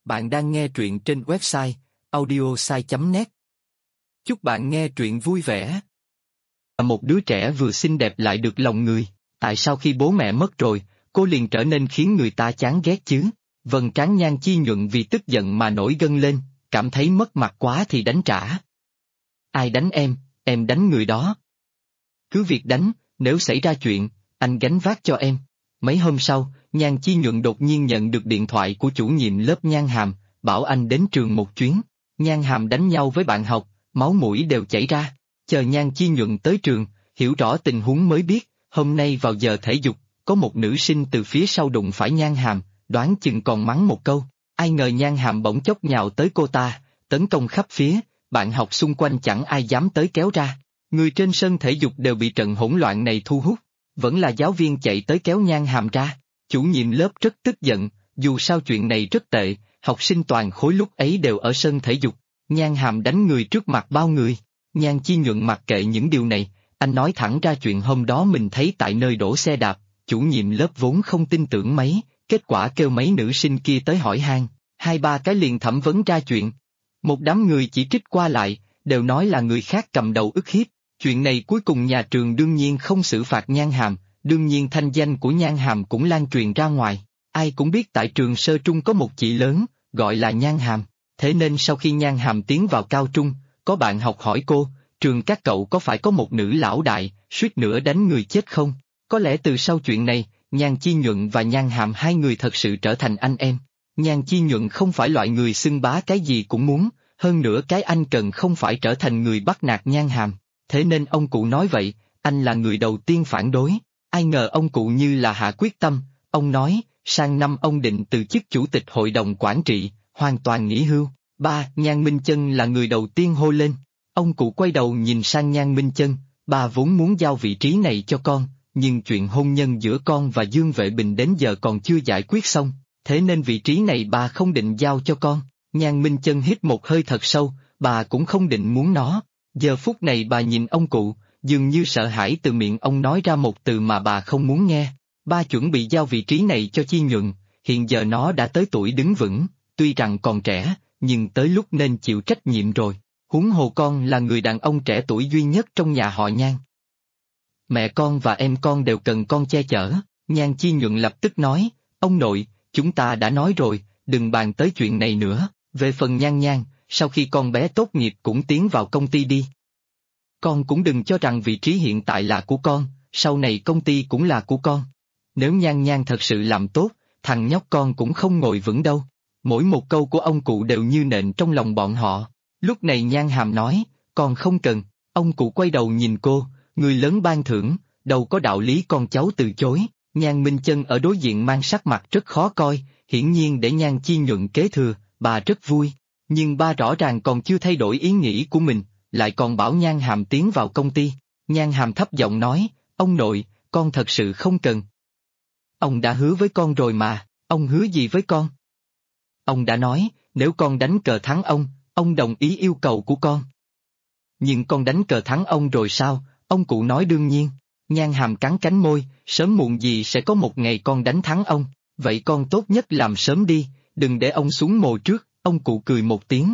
Bạn đang nghe truyện trên website audiosai.net. Chúc bạn nghe truyện vui vẻ. Một đứa trẻ vừa xinh đẹp lại được lòng người, tại sao khi bố mẹ mất rồi, cô liền trở nên khiến người ta chán ghét chứ? Vầng trán Nhan Chi Nhuận vì tức giận mà nổi gân lên, cảm thấy mất mặt quá thì đánh trả. Ai đánh em đánh người đó. Cứ việc đánh, nếu xảy ra chuyện, anh gánh vác cho em. Mấy hôm sau, Nhan Chi Nhuận đột nhiên nhận được điện thoại của chủ nhiệm lớp Nhan Hàm, bảo anh đến trường một chuyến. Nhan Hàm đánh nhau với bạn học, máu mũi đều chảy ra. Chờ Nhan Chi Nhuận tới trường, hiểu rõ tình huống mới biết, hôm nay vào giờ thể dục, có một nữ sinh từ phía sau đụng phải Nhan Hàm, đoán chừng còn mắng một câu. Ai ngờ Nhan Hàm bỗng chốc nhào tới cô ta, tấn công khắp phía, bạn học xung quanh chẳng ai dám tới kéo ra. Người trên sân thể dục đều bị trận hỗn loạn này thu hút, vẫn là giáo viên chạy tới kéo Nhan Hàm ra. Chủ nhiệm lớp rất tức giận, dù sao chuyện này rất tệ, học sinh toàn khối lúc ấy đều ở sân thể dục. Nhan Hàm đánh người trước mặt bao người. Nhan Chi Nhuận mặc kệ những điều này, anh nói thẳng ra chuyện hôm đó mình thấy tại nơi đổ xe đạp. Chủ nhiệm lớp vốn không tin tưởng mấy, kết quả kêu mấy nữ sinh kia tới hỏi han, 2-3 cái liền thẩm vấn ra chuyện. Một đám người chỉ trích qua lại, đều nói là người khác cầm đầu ức hiếp. Chuyện này cuối cùng nhà trường đương nhiên không xử phạt Nhan Hàm, đương nhiên thanh danh của Nhan Hàm cũng lan truyền ra ngoài. Ai cũng biết tại trường sơ trung có một chị lớn, gọi là Nhan Hàm. Thế nên sau khi Nhan Hàm tiến vào cao trung, có bạn học hỏi cô, trường các cậu có phải có một nữ lão đại, suýt nữa đánh người chết không? Có lẽ từ sau chuyện này, Nhan Chi Nhuận và Nhan Hàm hai người thật sự trở thành anh em. Nhan Chi Nhuận không phải loại người xưng bá cái gì cũng muốn, hơn nữa cái anh cần không phải trở thành người bắt nạt Nhan Hàm. Thế nên ông cụ nói vậy, anh là người đầu tiên phản đối. Ai ngờ ông cụ như là hạ quyết tâm, ông nói, sang năm ông định từ chức chủ tịch hội đồng quản trị, hoàn toàn nghỉ hưu. Nhan Minh Chân là người đầu tiên hô lên. Ông cụ quay đầu nhìn sang Nhan Minh Chân, bà vốn muốn giao vị trí này cho con, nhưng chuyện hôn nhân giữa con và Dương Vệ Bình đến giờ còn chưa giải quyết xong, thế nên vị trí này bà không định giao cho con. Nhan Minh Chân hít một hơi thật sâu, bà cũng không định muốn nó. Giờ phút này bà nhìn ông cụ, dường như sợ hãi từ miệng ông nói ra một từ mà bà không muốn nghe. Ba chuẩn bị giao vị trí này cho Chi Nhuận, hiện giờ nó đã tới tuổi đứng vững, tuy rằng còn trẻ, nhưng tới lúc nên chịu trách nhiệm rồi. Huống hồ con là người đàn ông trẻ tuổi duy nhất trong nhà họ Nhan. Mẹ con và em con đều cần con che chở. Nhan Chi Nhuận lập tức nói, ông nội, chúng ta đã nói rồi, đừng bàn tới chuyện này nữa. Về phần Nhan Nhan, sau khi con bé tốt nghiệp cũng tiến vào công ty đi. Con cũng đừng cho rằng vị trí hiện tại là của con, sau này công ty cũng là của con. Nếu Nhan Nhan thật sự làm tốt, thằng nhóc con cũng không ngồi vững đâu. Mỗi một câu của ông cụ đều như nện trong lòng bọn họ. Lúc này Nhan Hàm nói, con không cần. Ông cụ quay đầu nhìn cô, người lớn ban thưởng, đâu có đạo lý con cháu từ chối. Nhan Minh Chân ở đối diện mang sắc mặt rất khó coi, hiển nhiên để Nhan Chi Nhuận kế thừa, bà rất vui. Nhưng ba rõ ràng còn chưa thay đổi ý nghĩ của mình, lại còn bảo Nhan Hàm tiến vào công ty. Nhan Hàm thấp giọng nói, ông nội, con thật sự không cần. Ông đã hứa với con rồi mà, ông hứa gì với con? Ông đã nói, nếu con đánh cờ thắng ông đồng ý yêu cầu của con. Nhưng con đánh cờ thắng ông rồi sao? Ông cụ nói đương nhiên. Nhan Hàm cắn cánh môi, sớm muộn gì sẽ có một ngày con đánh thắng ông, vậy con tốt nhất làm sớm đi, đừng để ông xuống mồ trước. Ông cụ cười một tiếng,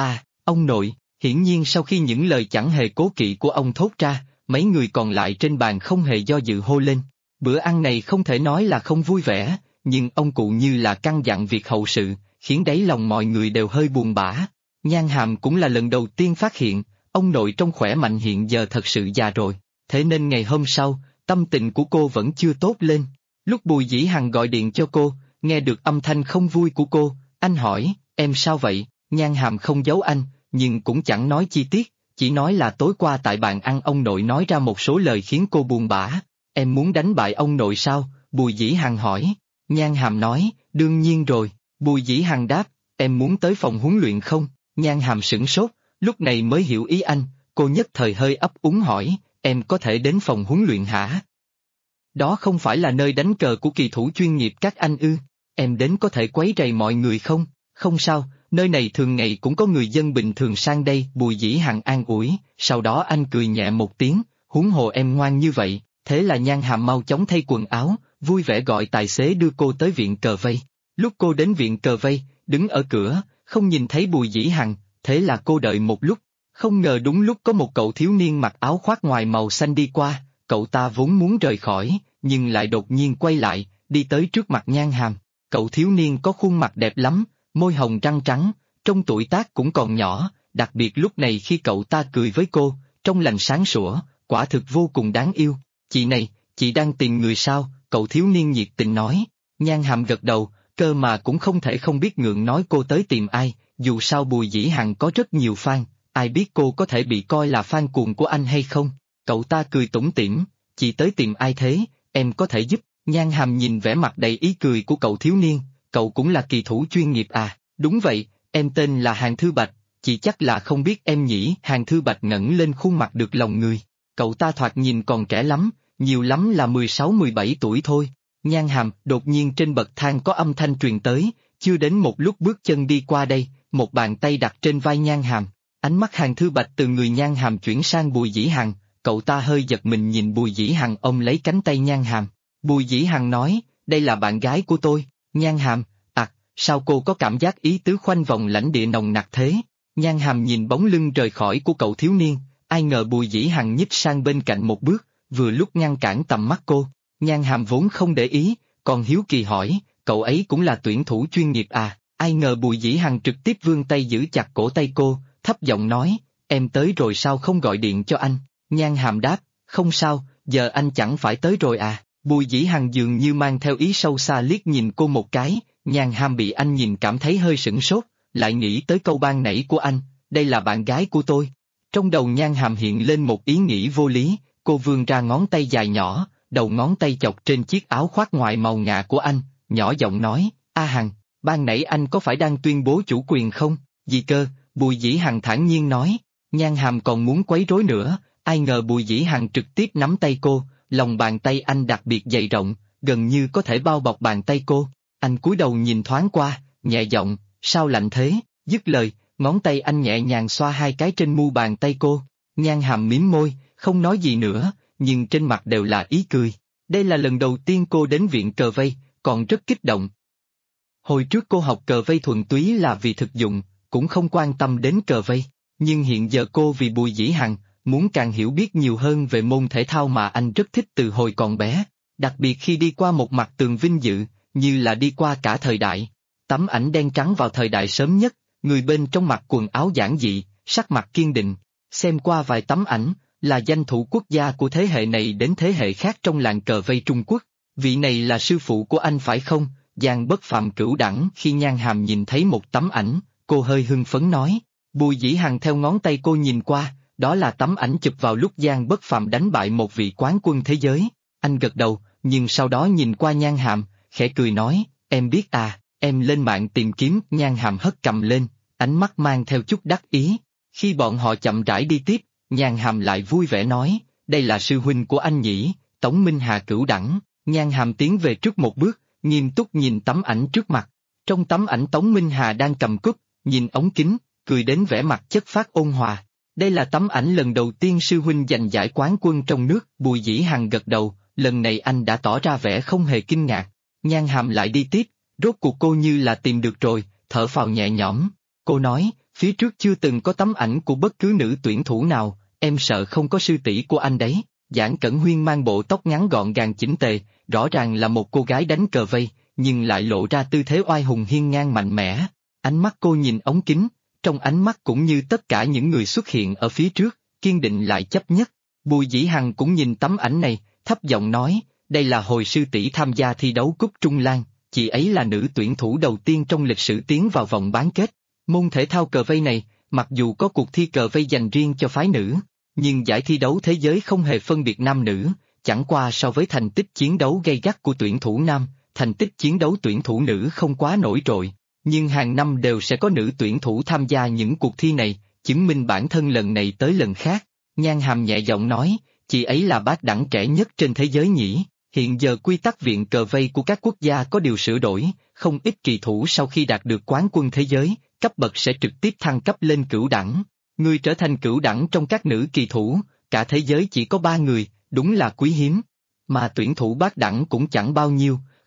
ông nội. Hiển nhiên sau khi những lời chẳng hề cố kỵ của ông thốt ra, mấy người còn lại trên bàn không hề do dự hô lên. Bữa ăn này không thể nói là không vui vẻ, nhưng ông cụ như là căn dặn việc hậu sự, khiến đáy lòng mọi người đều hơi buồn bã. Nhan Hàm cũng là lần đầu tiên phát hiện, ông nội trông khỏe mạnh hiện giờ thật sự già rồi, thế nên ngày hôm sau, tâm tình của cô vẫn chưa tốt lên. Lúc Bùi Dĩ Hằng gọi điện cho cô, nghe được âm thanh không vui của cô, anh hỏi, em sao vậy? Nhan Hàm không giấu anh, nhưng cũng chẳng nói chi tiết, chỉ nói là tối qua tại bàn ăn ông nội nói ra một số lời khiến cô buồn bã. Em muốn đánh bại ông nội sao? Bùi Dĩ Hằng hỏi. Nhan Hàm nói, đương nhiên rồi. Bùi Dĩ Hằng đáp, em muốn tới phòng huấn luyện không? Nhan Hàm sửng sốt, lúc này mới hiểu ý anh, cô nhất thời hơi ấp úng hỏi, em có thể đến phòng huấn luyện hả? Đó không phải là nơi đánh cờ của kỳ thủ chuyên nghiệp các anh ư? Em đến có thể quấy rầy mọi người không? Không sao, nơi này thường ngày cũng có người dân bình thường sang đây. Bùi Dĩ Hằng an ủi, sau đó anh cười nhẹ một tiếng, huống hồ em ngoan như vậy. Thế là Nhan Hàm mau chóng thay quần áo, vui vẻ gọi tài xế đưa cô tới viện cờ vây. Lúc cô đến viện cờ vây, đứng ở cửa, không nhìn thấy Bùi Dĩ Hằng, thế là cô đợi một lúc. Không ngờ đúng lúc có một cậu thiếu niên mặc áo khoác ngoài màu xanh đi qua, cậu ta vốn muốn rời khỏi, nhưng lại đột nhiên quay lại, đi tới trước mặt Nhan Hàm. Cậu thiếu niên có khuôn mặt đẹp lắm, môi hồng răng trắng, trong tuổi tác cũng còn nhỏ, đặc biệt lúc này khi cậu ta cười với cô, trong lành sáng sủa, quả thực vô cùng đáng yêu. Chị này, chị đang tìm người sao? Cậu thiếu niên nhiệt tình nói. Nhan Hàm gật đầu, cơ mà cũng không thể không biết ngượng nói cô tới tìm ai, dù sao Bùi Dĩ Hằng có rất nhiều fan, ai biết cô có thể bị coi là fan cuồng của anh hay không? Cậu ta cười tủm tỉm, chị tới tìm ai thế, em có thể giúp. Nhan Hàm nhìn vẻ mặt đầy ý cười của cậu thiếu niên, cậu cũng là kỳ thủ chuyên nghiệp à? Đúng vậy, em tên là Hàn Thư Bạch, chị chắc là không biết em nhỉ? Hàn Thư Bạch ngẩng lên khuôn mặt được lòng người. Cậu ta thoạt nhìn còn trẻ lắm, nhiều lắm là 16-17 tuổi thôi. Nhan Hàm, đột nhiên trên bậc thang có âm thanh truyền tới, chưa đến một lúc bước chân đi qua đây, một bàn tay đặt trên vai Nhan Hàm. Ánh mắt Hàn Thư Bạch từ người Nhan Hàm chuyển sang Bùi Dĩ Hằng, cậu ta hơi giật mình nhìn Bùi Dĩ Hằng ôm lấy cánh tay Nhan Hàm. Bùi Dĩ Hằng nói, đây là bạn gái của tôi. Nhan Hàm, sao cô có cảm giác ý tứ khoanh vòng lãnh địa nồng nặc thế? Nhan Hàm nhìn bóng lưng rời khỏi của cậu thiếu niên, ai ngờ Bùi Dĩ Hằng nhích sang bên cạnh một bước, vừa lúc ngăn cản tầm mắt cô. Nhan Hàm vốn không để ý, còn hiếu kỳ hỏi, cậu ấy cũng là tuyển thủ chuyên nghiệp à? Ai ngờ Bùi Dĩ Hằng trực tiếp vươn tay giữ chặt cổ tay cô, thấp giọng nói, em tới rồi sao không gọi điện cho anh? Nhan Hàm đáp, không sao, giờ anh chẳng phải tới rồi à? Bùi Dĩ Hằng dường như mang theo ý sâu xa liếc nhìn cô một cái, Nhan Hàm bị anh nhìn cảm thấy hơi sửng sốt, lại nghĩ tới câu ban nãy của anh, đây là bạn gái của tôi. Trong đầu Nhan Hàm hiện lên một ý nghĩ vô lý, cô vươn ra ngón tay dài nhỏ, đầu ngón tay chọc trên chiếc áo khoác ngoài màu ngà của anh, nhỏ giọng nói, A Hằng, ban nãy anh có phải đang tuyên bố chủ quyền không? Gì cơ? Bùi Dĩ Hằng thản nhiên nói. Nhan Hàm còn muốn quấy rối nữa, ai ngờ Bùi Dĩ Hằng trực tiếp nắm tay cô, lòng bàn tay anh đặc biệt dày rộng, gần như có thể bao bọc bàn tay cô. Anh cúi đầu nhìn thoáng qua, nhẹ giọng, sao lạnh thế? Dứt lời, ngón tay anh nhẹ nhàng xoa hai cái trên mu bàn tay cô. Nhan Hàm mím môi, không nói gì nữa, nhưng trên mặt đều là ý cười. Đây là lần đầu tiên cô đến viện cờ vây, còn rất kích động. Hồi trước cô học cờ vây thuần túy là vì thực dụng, cũng không quan tâm đến cờ vây. Nhưng hiện giờ cô vì Bùi Dĩ Hằng, muốn càng hiểu biết nhiều hơn về môn thể thao mà anh rất thích từ hồi còn bé. Đặc biệt khi đi qua một mặt tường vinh dự, như là đi qua cả thời đại. Tấm ảnh đen trắng vào thời đại sớm nhất, người bên trong mặc quần áo giản dị, sắc mặt kiên định. Xem qua vài tấm ảnh, là danh thủ quốc gia của thế hệ này đến thế hệ khác trong làng cờ vây Trung Quốc. Vị này là sư phụ của anh phải không? Giang Bất Phàm cửu đẳng. Khi Nhan Hàm nhìn thấy một tấm ảnh, cô hơi hưng phấn nói. Bùi Dĩ Hằng theo ngón tay cô nhìn qua, đó là tấm ảnh chụp vào lúc Giang Bất Phàm đánh bại một vị quán quân thế giới. Anh gật đầu, nhưng sau đó nhìn qua Nhan Hàm, khẽ cười nói, em biết à, em lên mạng tìm kiếm. Nhan Hàm hất cầm lên, ánh mắt mang theo chút đắc ý. Khi bọn họ chậm rãi đi tiếp, Nhan Hàm lại vui vẻ nói, đây là sư huynh của anh nhỉ, Tống Minh Hà cửu đẳng. Nhan Hàm tiến về trước một bước, nghiêm túc nhìn tấm ảnh trước mặt. Trong tấm ảnh Tống Minh Hà đang cầm cúp, nhìn ống kính, cười đến vẻ mặt chất phác ôn hòa. Đây là tấm ảnh lần đầu tiên sư huynh giành giải quán quân trong nước. Bùi Dĩ Hằng gật đầu, lần này anh đã tỏ ra vẻ không hề kinh ngạc. Nhan Hàm lại đi tiếp, rốt cuộc cô như là tìm được rồi, thở phào nhẹ nhõm. Cô nói, phía trước chưa từng có tấm ảnh của bất cứ nữ tuyển thủ nào, em sợ không có sư tỷ của anh đấy. Giản Cẩn Huyên mang bộ tóc ngắn gọn gàng chỉnh tề, rõ ràng là một cô gái đánh cờ vây, nhưng lại lộ ra tư thế oai hùng hiên ngang mạnh mẽ. Ánh mắt cô nhìn ống kính, trong ánh mắt cũng như tất cả những người xuất hiện ở phía trước, kiên định lại chấp nhất. Bùi Dĩ Hằng cũng nhìn tấm ảnh này, thấp giọng nói, đây là hồi sư tỷ tham gia thi đấu cúp Trung Lan, chị ấy là nữ tuyển thủ đầu tiên trong lịch sử tiến vào vòng bán kết. Môn thể thao cờ vây này, mặc dù có cuộc thi cờ vây dành riêng cho phái nữ, nhưng giải thi đấu thế giới không hề phân biệt nam nữ, chẳng qua so với thành tích chiến đấu gay gắt của tuyển thủ nam, thành tích chiến đấu tuyển thủ nữ không quá nổi trội. Nhưng hàng năm đều sẽ có nữ tuyển thủ tham gia những cuộc thi này, chứng minh bản thân lần này tới lần khác. Nhan Hàm nhẹ giọng nói, chị ấy là bát đẳng trẻ nhất trên thế giới nhỉ. Hiện giờ quy tắc viện cờ vây của các quốc gia có điều sửa đổi, không ít kỳ thủ sau khi đạt được quán quân thế giới, cấp bậc sẽ trực tiếp thăng cấp lên cửu đẳng. Người trở thành cửu đẳng trong các nữ kỳ thủ, cả thế giới chỉ có 3 người, đúng là quý hiếm. Mà tuyển thủ bát đẳng cũng chẳng bao nhiêu,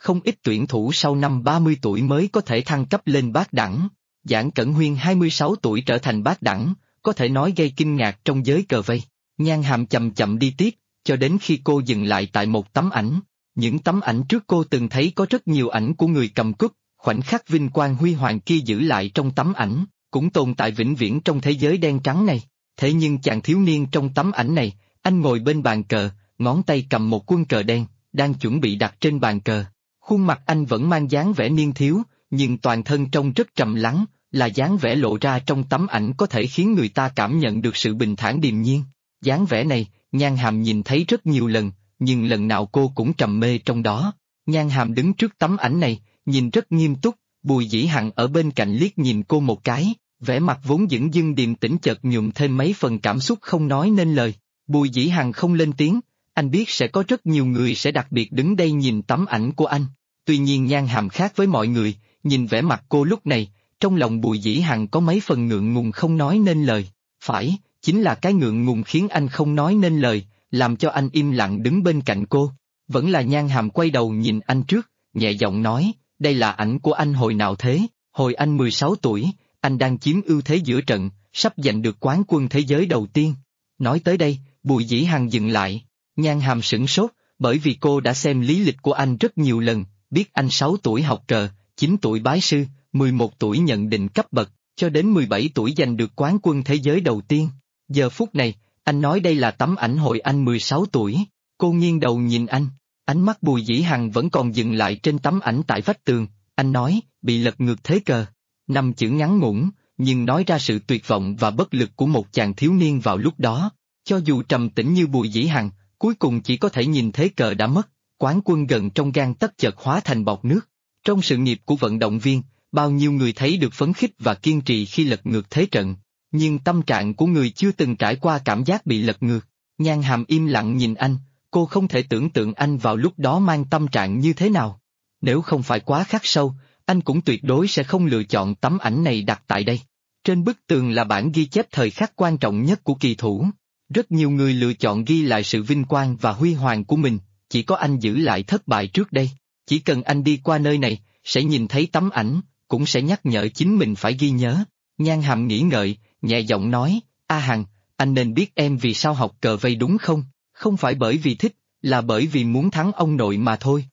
không ít tuyển thủ sau năm 30 tuổi mới có thể thăng cấp lên bát đẳng. Giản Cẩn Huyên 26 tuổi trở thành bát đẳng, có thể nói gây kinh ngạc trong giới cờ vây. Nhan Hàm chậm chậm đi tiếp, cho đến khi cô dừng lại tại một tấm ảnh. Những tấm ảnh trước cô từng thấy có rất nhiều ảnh của người cầm cúp, khoảnh khắc vinh quang huy hoàng kia giữ lại trong tấm ảnh, cũng tồn tại vĩnh viễn trong thế giới đen trắng này. Thế nhưng chàng thiếu niên trong tấm ảnh này, anh ngồi bên bàn cờ, ngón tay cầm một quân cờ đen, đang chuẩn bị đặt trên bàn cờ. Khuôn mặt anh vẫn mang dáng vẻ niên thiếu, nhưng toàn thân trông rất trầm lắng, là dáng vẻ lộ ra trong tấm ảnh có thể khiến người ta cảm nhận được sự bình thản điềm nhiên. Dáng vẻ này, Nhan Hàm nhìn thấy rất nhiều lần, nhưng lần nào cô cũng trầm mê trong đó. Nhan Hàm đứng trước tấm ảnh này, nhìn rất nghiêm túc, Bùi Dĩ Hằng ở bên cạnh liếc nhìn cô một cái, vẻ mặt vốn dửng dưng điềm tĩnh chợt nhuộm thêm mấy phần cảm xúc không nói nên lời. Bùi Dĩ Hằng không lên tiếng, anh biết sẽ có rất nhiều người sẽ đặc biệt đứng đây nhìn tấm ảnh của anh. Tuy nhiên Nhan Hàm khác với mọi người, nhìn vẻ mặt cô lúc này, trong lòng Bùi Dĩ Hằng có mấy phần ngượng ngùng không nói nên lời. Phải, chính là cái ngượng ngùng khiến anh không nói nên lời, làm cho anh im lặng đứng bên cạnh cô. Vẫn là Nhan Hàm quay đầu nhìn anh trước, nhẹ giọng nói, đây là ảnh của anh hồi nào thế? Hồi anh 16 tuổi, anh đang chiếm ưu thế giữa trận, sắp giành được quán quân thế giới đầu tiên. Nói tới đây, Bùi Dĩ Hằng dừng lại. Nhan Hàm sửng sốt, bởi vì cô đã xem lý lịch của anh rất nhiều lần, biết anh 6 tuổi học cờ, 9 tuổi bái sư, 11 tuổi nhận định cấp bậc, cho đến 17 tuổi giành được quán quân thế giới đầu tiên. Giờ phút này, anh nói đây là tấm ảnh hồi anh 16 tuổi. Cô nghiêng đầu nhìn anh, ánh mắt Bùi Dĩ Hằng vẫn còn dừng lại trên tấm ảnh tại vách tường. Anh nói, bị lật ngược thế cờ. 5 chữ ngắn ngủn, nhưng nói ra sự tuyệt vọng và bất lực của một chàng thiếu niên vào lúc đó. Cho dù trầm tĩnh như Bùi Dĩ Hằng, cuối cùng chỉ có thể nhìn thế cờ đã mất, quán quân gần trong gang tấc chợt hóa thành bọt nước. Trong sự nghiệp của vận động viên, bao nhiêu người thấy được phấn khích và kiên trì khi lật ngược thế trận, nhưng tâm trạng của người chưa từng trải qua cảm giác bị lật ngược. Nhan Hàm im lặng nhìn anh, cô không thể tưởng tượng anh vào lúc đó mang tâm trạng như thế nào. Nếu không phải quá khắc sâu, anh cũng tuyệt đối sẽ không lựa chọn tấm ảnh này đặt tại đây. Trên bức tường là bản ghi chép thời khắc quan trọng nhất của kỳ thủ. Rất nhiều người lựa chọn ghi lại sự vinh quang và huy hoàng của mình, chỉ có anh giữ lại thất bại trước đây. Chỉ cần anh đi qua nơi này, sẽ nhìn thấy tấm ảnh, cũng sẽ nhắc nhở chính mình phải ghi nhớ. Nhan Hàm nghĩ ngợi, nhẹ giọng nói, A Hằng, anh nên biết em vì sao học cờ vây đúng không? Không phải bởi vì thích, là bởi vì muốn thắng ông nội mà thôi.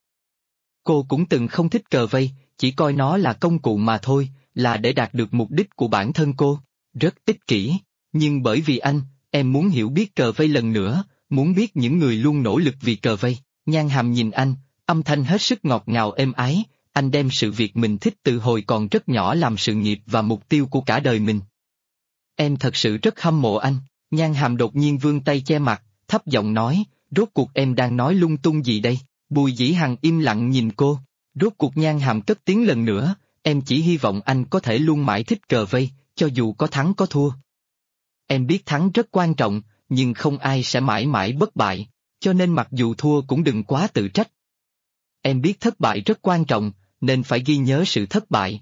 Cô cũng từng không thích cờ vây, chỉ coi nó là công cụ mà thôi, là để đạt được mục đích của bản thân cô. Rất ích kỷ, nhưng bởi vì anh, em muốn hiểu biết cờ vây lần nữa, muốn biết những người luôn nỗ lực vì cờ vây. Nhan Hàm nhìn anh, âm thanh hết sức ngọt ngào êm ái, anh đem sự việc mình thích từ hồi còn rất nhỏ làm sự nghiệp và mục tiêu của cả đời mình. Em thật sự rất hâm mộ anh. Nhan Hàm đột nhiên vươn tay che mặt, thấp giọng nói, rốt cuộc em đang nói lung tung gì đây? Bùi Dĩ Hằng im lặng nhìn cô, rốt cuộc Nhan Hàm cất tiếng lần nữa, em chỉ hy vọng anh có thể luôn mãi thích cờ vây, cho dù có thắng có thua. Em biết thắng rất quan trọng, nhưng không ai sẽ mãi mãi bất bại, cho nên mặc dù thua cũng đừng quá tự trách. Em biết thất bại rất quan trọng, nên phải ghi nhớ sự thất bại.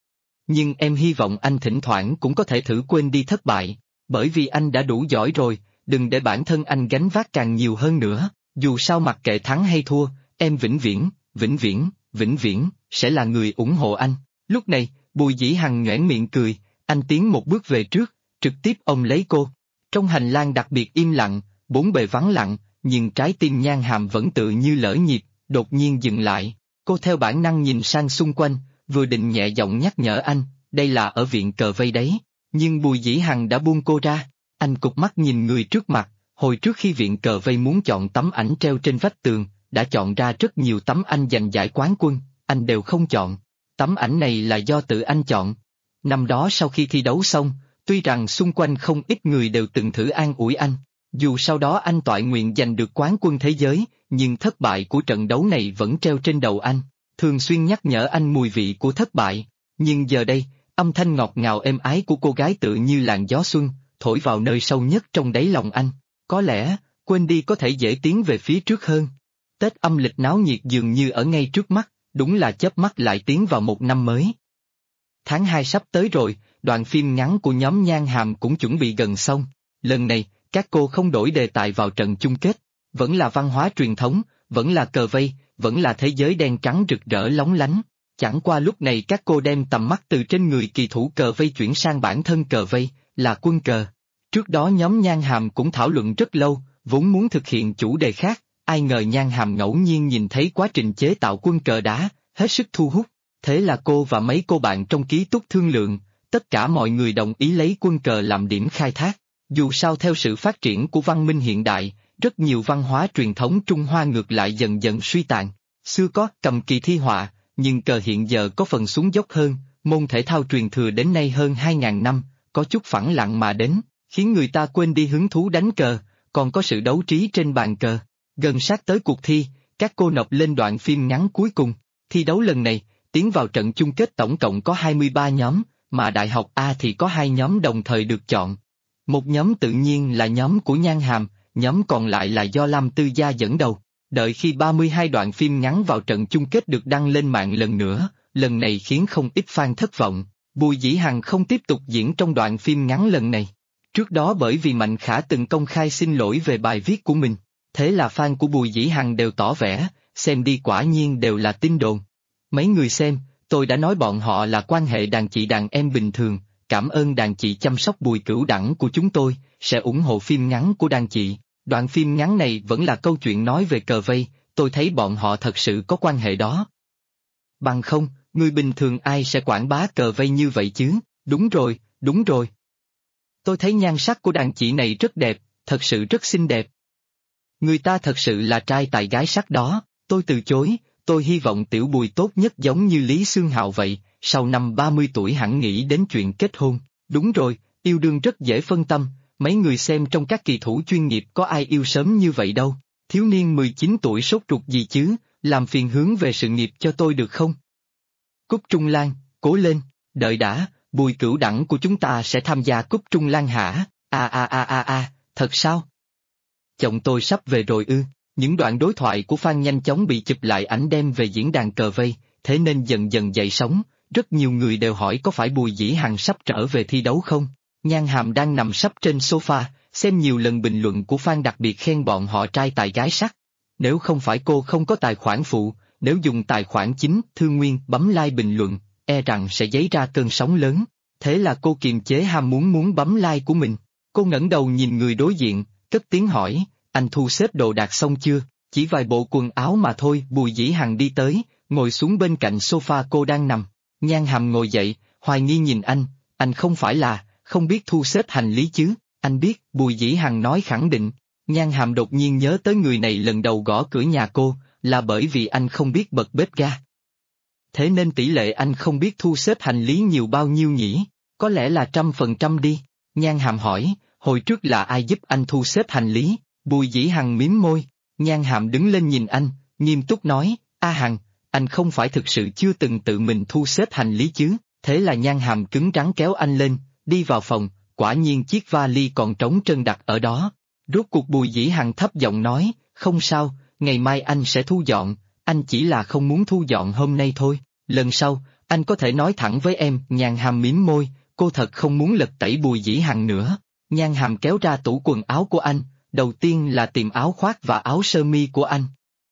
Nhưng em hy vọng anh thỉnh thoảng cũng có thể thử quên đi thất bại, bởi vì anh đã đủ giỏi rồi, đừng để bản thân anh gánh vác càng nhiều hơn nữa. Dù sao mặc kệ thắng hay thua, em vĩnh viễn, vĩnh viễn, vĩnh viễn, sẽ là người ủng hộ anh. Lúc này, Bùi Dĩ Hằng nhoẻn miệng cười, anh tiến một bước về trước, trực tiếp ôm lấy cô. Trong hành lang đặc biệt im lặng, bốn bề vắng lặng, nhưng trái tim Nhan Hàm vẫn tự như lỡ nhịp, đột nhiên dừng lại. Cô theo bản năng nhìn sang xung quanh, vừa định nhẹ giọng nhắc nhở anh, đây là ở viện cờ vây đấy. Nhưng Bùi Dĩ Hằng đã buông cô ra, anh cụp mắt nhìn người trước mặt, hồi trước khi viện cờ vây muốn chọn tấm ảnh treo trên vách tường, đã chọn ra rất nhiều tấm anh giành giải quán quân, anh đều không chọn. Tấm ảnh này là do tự anh chọn. Năm đó sau khi thi đấu xong, tuy rằng xung quanh không ít người đều từng thử an ủi anh, dù sau đó anh toại nguyện giành được quán quân thế giới, nhưng thất bại của trận đấu này vẫn treo trên đầu anh, thường xuyên nhắc nhở anh mùi vị của thất bại. Nhưng giờ đây, âm thanh ngọt ngào êm ái của cô gái tự như làn gió xuân, thổi vào nơi sâu nhất trong đáy lòng anh. Có lẽ, quên đi có thể dễ tiến về phía trước hơn. Tết âm lịch náo nhiệt dường như ở ngay trước mắt, đúng là chớp mắt lại tiến vào một năm mới. Tháng 2 sắp tới rồi, đoạn phim ngắn của nhóm Nhan Hàm cũng chuẩn bị gần xong. Lần này, các cô không đổi đề tài vào trận chung kết, vẫn là văn hóa truyền thống, vẫn là cờ vây, vẫn là thế giới đen trắng rực rỡ lóng lánh. Chẳng qua lúc này các cô đem tầm mắt từ trên người kỳ thủ cờ vây chuyển sang bản thân cờ vây, là quân cờ. Trước đó nhóm Nhan Hàm cũng thảo luận rất lâu, vốn muốn thực hiện chủ đề khác, ai ngờ Nhan Hàm ngẫu nhiên nhìn thấy quá trình chế tạo quân cờ đá, hết sức thu hút. Thế là cô và mấy cô bạn trong ký túc thương lượng, tất cả mọi người đồng ý lấy quân cờ làm điểm khai thác. Dù sao theo sự phát triển của văn minh hiện đại, rất nhiều văn hóa truyền thống Trung Hoa ngược lại dần dần suy tàn. Xưa có cầm kỳ thi họa, nhưng cờ hiện giờ có phần xuống dốc hơn, môn thể thao truyền thừa đến nay hơn 2.000 năm, có chút phẳng lặng mà đến, khiến người ta quên đi hứng thú đánh cờ, còn có sự đấu trí trên bàn cờ. Gần sát tới cuộc thi, các cô nộp lên đoạn phim ngắn cuối cùng. Thi đấu lần này, tiến vào trận chung kết tổng cộng có 23 nhóm, mà Đại học A thì có 2 nhóm đồng thời được chọn. Một nhóm tự nhiên là nhóm của Nhan Hàm, nhóm còn lại là do Lam Tư Gia dẫn đầu. Đợi khi 32 đoạn phim ngắn vào trận chung kết được đăng lên mạng lần nữa, lần này khiến không ít fan thất vọng. Bùi Dĩ Hằng không tiếp tục diễn trong đoạn phim ngắn lần này. Trước đó bởi vì Mạnh Khả từng công khai xin lỗi về bài viết của mình, thế là fan của Bùi Dĩ Hằng đều tỏ vẻ, xem đi quả nhiên đều là tin đồn. Mấy người xem, tôi đã nói bọn họ là quan hệ đàn chị đàn em bình thường, cảm ơn đàn chị chăm sóc Bùi Cửu Đẳng của chúng tôi, sẽ ủng hộ phim ngắn của đàn chị. Đoạn phim ngắn này vẫn là câu chuyện nói về cờ vây, tôi thấy bọn họ thật sự có quan hệ đó. Bằng không, người bình thường ai sẽ quảng bá cờ vây như vậy chứ? Đúng rồi, đúng rồi. Tôi thấy nhan sắc của đàn chị này rất đẹp, thật sự rất xinh đẹp. Người ta thật sự là trai tài gái sắc đó, tôi từ chối, tôi hy vọng tiểu Bùi tốt nhất giống như Lý Xương Hạo vậy, sau năm 30 tuổi hẳn nghĩ đến chuyện kết hôn. Đúng rồi, yêu đương rất dễ phân tâm, mấy người xem trong các kỳ thủ chuyên nghiệp có ai yêu sớm như vậy đâu. Thiếu niên 19 tuổi sốt ruột gì chứ, làm phiền hướng về sự nghiệp cho tôi được không? Cúp Trung Lan, cố lên, đợi đã, Bùi Cửu Đẳng của chúng ta sẽ tham gia Cúp Trung Lan hả? Thật sao? Chồng tôi sắp về rồi ư? Những đoạn đối thoại của fan nhanh chóng bị chụp lại ảnh đem về diễn đàn cờ vây, thế nên dần dần dậy sóng, rất nhiều người đều hỏi có phải Bùi Dĩ Hằng sắp trở về thi đấu không? Nhan Hàm đang nằm sấp trên sofa, xem nhiều lần bình luận của fan đặc biệt khen bọn họ trai tài gái sắc. Nếu không phải cô không có tài khoản phụ, nếu dùng tài khoản chính, Thương Nguyên bấm like bình luận, e rằng sẽ dấy ra cơn sóng lớn. Thế là cô kiềm chế ham muốn bấm like của mình. Cô ngẩng đầu nhìn người đối diện, cất tiếng hỏi, anh thu xếp đồ đạc xong chưa? Chỉ vài bộ quần áo mà thôi. Bùi Dĩ Hằng đi tới, ngồi xuống bên cạnh sofa cô đang nằm. Nhan Hàm ngồi dậy, hoài nghi nhìn anh không phải là, không biết thu xếp hành lý chứ? Anh biết, Bùi Dĩ Hằng nói khẳng định. Nhan Hàm đột nhiên nhớ tới người này lần đầu gõ cửa nhà cô, là bởi vì anh không biết bật bếp ga. Thế nên tỷ lệ anh không biết thu xếp hành lý nhiều bao nhiêu nhỉ? Có lẽ là 100% đi. Nhan Hàm hỏi, hồi trước là ai giúp anh thu xếp hành lý? Bùi Dĩ Hằng mím môi. Nhan Hàm đứng lên nhìn anh, nghiêm túc nói, A Hằng, anh không phải thực sự chưa từng tự mình thu xếp hành lý chứ? Thế là Nhan Hàm cứng rắn kéo anh lên, đi vào phòng, quả nhiên chiếc vali còn trống trơn đặt ở đó. Rốt cuộc Bùi Dĩ Hằng thấp giọng nói, không sao, ngày mai anh sẽ thu dọn, anh chỉ là không muốn thu dọn hôm nay thôi, lần sau, anh có thể nói thẳng với em. Nhan Hàm mím môi, cô thật không muốn lật tẩy Bùi Dĩ Hằng nữa. Nhan Hàm kéo ra tủ quần áo của anh, đầu tiên là tìm áo khoác và áo sơ mi của anh.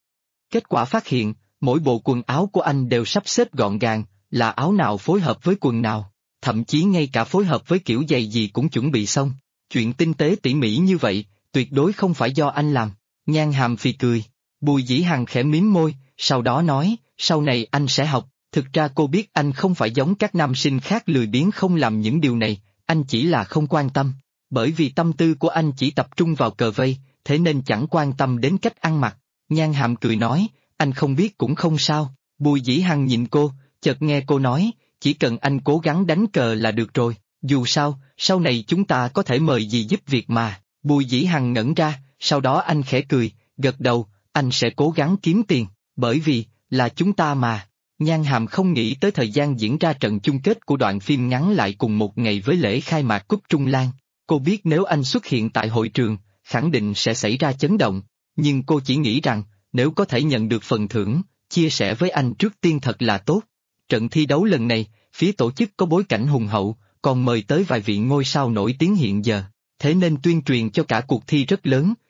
Kết quả phát hiện, mỗi bộ quần áo của anh đều sắp xếp gọn gàng, là áo nào phối hợp với quần nào, thậm chí ngay cả phối hợp với kiểu giày gì cũng chuẩn bị xong. Chuyện tinh tế tỉ mỉ như vậy, tuyệt đối không phải do anh làm. Nhan Hàm phì cười. Bùi Dĩ Hằng khẽ mím môi, sau đó nói, sau này anh sẽ học. Thực ra cô biết anh không phải giống các nam sinh khác lười biếng không làm những điều này, anh chỉ là không quan tâm. Bởi vì tâm tư của anh chỉ tập trung vào cờ vây, thế nên chẳng quan tâm đến cách ăn mặc. Nhan Hàm cười nói, anh không biết cũng không sao. Bùi Dĩ Hằng nhìn cô, chợt nghe cô nói, chỉ cần anh cố gắng đánh cờ là được rồi, dù sao, sau này chúng ta có thể mời dì giúp việc mà. Bùi Dĩ Hằng ngẩn ra, sau đó anh khẽ cười, gật đầu, anh sẽ cố gắng kiếm tiền, bởi vì, là chúng ta mà. Nhan Hàm không nghĩ tới thời gian diễn ra trận chung kết của đoạn phim ngắn lại cùng một ngày với lễ khai mạc Cúp Trung Lan. Cô biết nếu anh xuất hiện tại hội trường, khẳng định sẽ xảy ra chấn động, nhưng cô chỉ nghĩ rằng, nếu có thể nhận được phần thưởng, chia sẻ với anh trước tiên thật là tốt. Trận thi đấu lần này, phía tổ chức có bối cảnh hùng hậu, còn mời tới vài vị ngôi sao nổi tiếng hiện giờ, thế nên tuyên truyền cho cả cuộc thi rất lớn,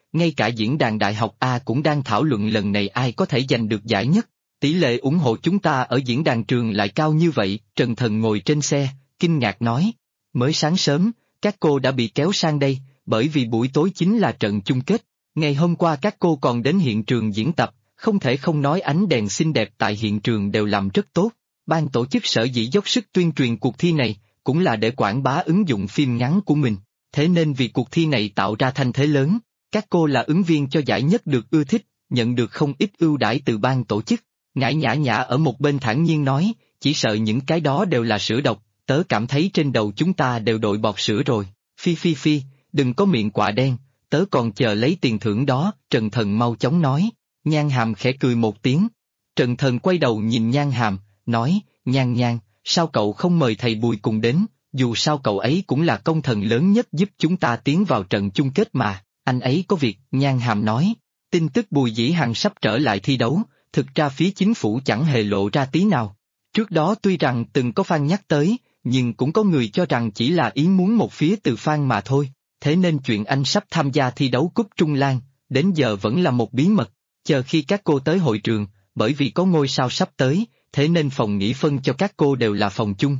ngay cả diễn đàn đại học A cũng đang thảo luận lần này ai có thể giành được giải nhất. Tỷ lệ ủng hộ chúng ta ở diễn đàn trường lại cao như vậy, Trần Thần ngồi trên xe, kinh ngạc nói. Mới sáng sớm, các cô đã bị kéo sang đây, bởi vì buổi tối chính là trận chung kết. Ngày hôm qua các cô còn đến hiện trường diễn tập, không thể không nói ánh đèn xinh đẹp tại hiện trường đều làm rất tốt. Ban tổ chức sở dĩ dốc sức tuyên truyền cuộc thi này, cũng là để quảng bá ứng dụng phim ngắn của mình. Thế nên vì cuộc thi này tạo ra thanh thế lớn, các cô là ứng viên cho giải nhất được ưa thích, nhận được không ít ưu đãi từ ban tổ chức. Ngải Nhã Nhã ở một bên thản nhiên nói, chỉ sợ những cái đó đều là sữa độc, tớ cảm thấy trên đầu chúng ta đều đội bọt sữa rồi. Phi phi phi, đừng có miệng quạ đen, tớ còn chờ lấy tiền thưởng đó, Trần Thần mau chóng nói. Nhan Hàm khẽ cười một tiếng. Trần Thần quay đầu nhìn Nhan Hàm, nói, Nhan Nhan, sao cậu không mời thầy Bùi cùng đến, dù sao cậu ấy cũng là công thần lớn nhất giúp chúng ta tiến vào trận chung kết mà, anh ấy có việc, Nhan Hàm nói. Tin tức Bùi Dĩ Hằng sắp trở lại thi đấu, thực ra phía chính phủ chẳng hề lộ ra tí nào. Trước đó tuy rằng từng có fan nhắc tới, nhưng cũng có người cho rằng chỉ là ý muốn một phía từ fan mà thôi, thế nên chuyện anh sắp tham gia thi đấu Cúp Trung Lan, đến giờ vẫn là một bí mật. Chờ khi các cô tới hội trường, bởi vì có ngôi sao sắp tới, thế nên phòng nghỉ phân cho các cô đều là phòng chung.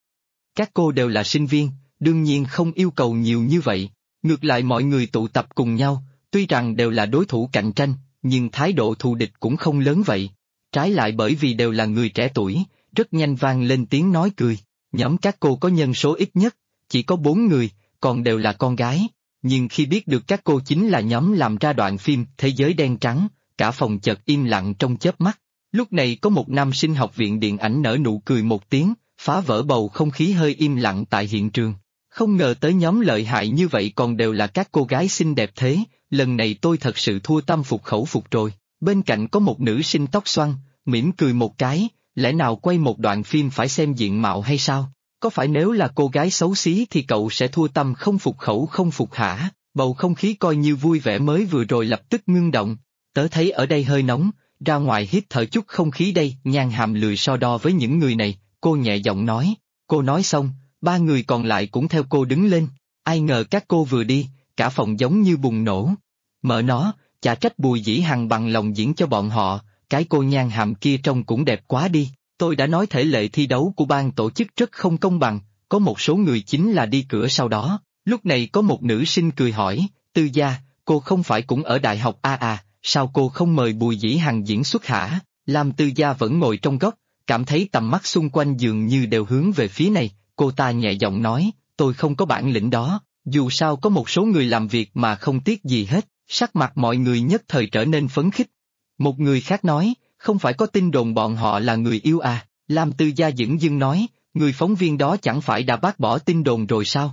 Các cô đều là sinh viên, đương nhiên không yêu cầu nhiều như vậy, ngược lại mọi người tụ tập cùng nhau, tuy rằng đều là đối thủ cạnh tranh, nhưng thái độ thù địch cũng không lớn vậy. Trái lại bởi vì đều là người trẻ tuổi, rất nhanh vang lên tiếng nói cười. Nhóm các cô có nhân số ít nhất, chỉ có 4 người, còn đều là con gái. Nhưng khi biết được các cô chính là nhóm làm ra đoạn phim Thế giới đen trắng, cả phòng chợt im lặng trong chớp mắt. Lúc này có một nam sinh học viện điện ảnh nở nụ cười một tiếng, phá vỡ bầu không khí hơi im lặng tại hiện trường. Không ngờ tới nhóm lợi hại như vậy còn đều là các cô gái xinh đẹp thế, lần này tôi thật sự thua tâm phục khẩu phục rồi. Bên cạnh có một nữ sinh tóc xoăn, mỉm cười một cái, lẽ nào quay một đoạn phim phải xem diện mạo hay sao? Có phải nếu là cô gái xấu xí thì cậu sẽ thua tâm không phục khẩu không phục hả? Bầu không khí coi như vui vẻ mới vừa rồi lập tức ngưng động. Tớ thấy ở đây hơi nóng, ra ngoài hít thở chút không khí đây. Nhan Hàm lười so đo với những người này, cô nhẹ giọng nói. Cô nói xong, 3 người còn lại cũng theo cô đứng lên. Ai ngờ các cô vừa đi, cả phòng giống như bùng nổ. Mở nó, chả trách Bùi Dĩ Hằng bằng lòng diễn cho bọn họ, cái cô Nhan Hàm kia trông cũng đẹp quá đi. Tôi đã nói thể lệ thi đấu của ban tổ chức rất không công bằng, có một số người chính là đi cửa sau đó. Lúc này có một nữ sinh cười hỏi, Tư Gia, cô không phải cũng ở đại học A à, sao cô không mời Bùi Dĩ Hằng diễn xuất hả? Lam Tư Gia vẫn ngồi trong góc, cảm thấy tầm mắt xung quanh dường như đều hướng về phía này, cô ta nhẹ giọng nói, tôi không có bản lĩnh đó, dù sao có một số người làm việc mà không tiếc gì hết, sắc mặt mọi người nhất thời trở nên phấn khích. Một người khác nói, không phải có tin đồn bọn họ là người yêu à, Lam Tư Gia dửng dưng nói, người phóng viên đó chẳng phải đã bác bỏ tin đồn rồi sao?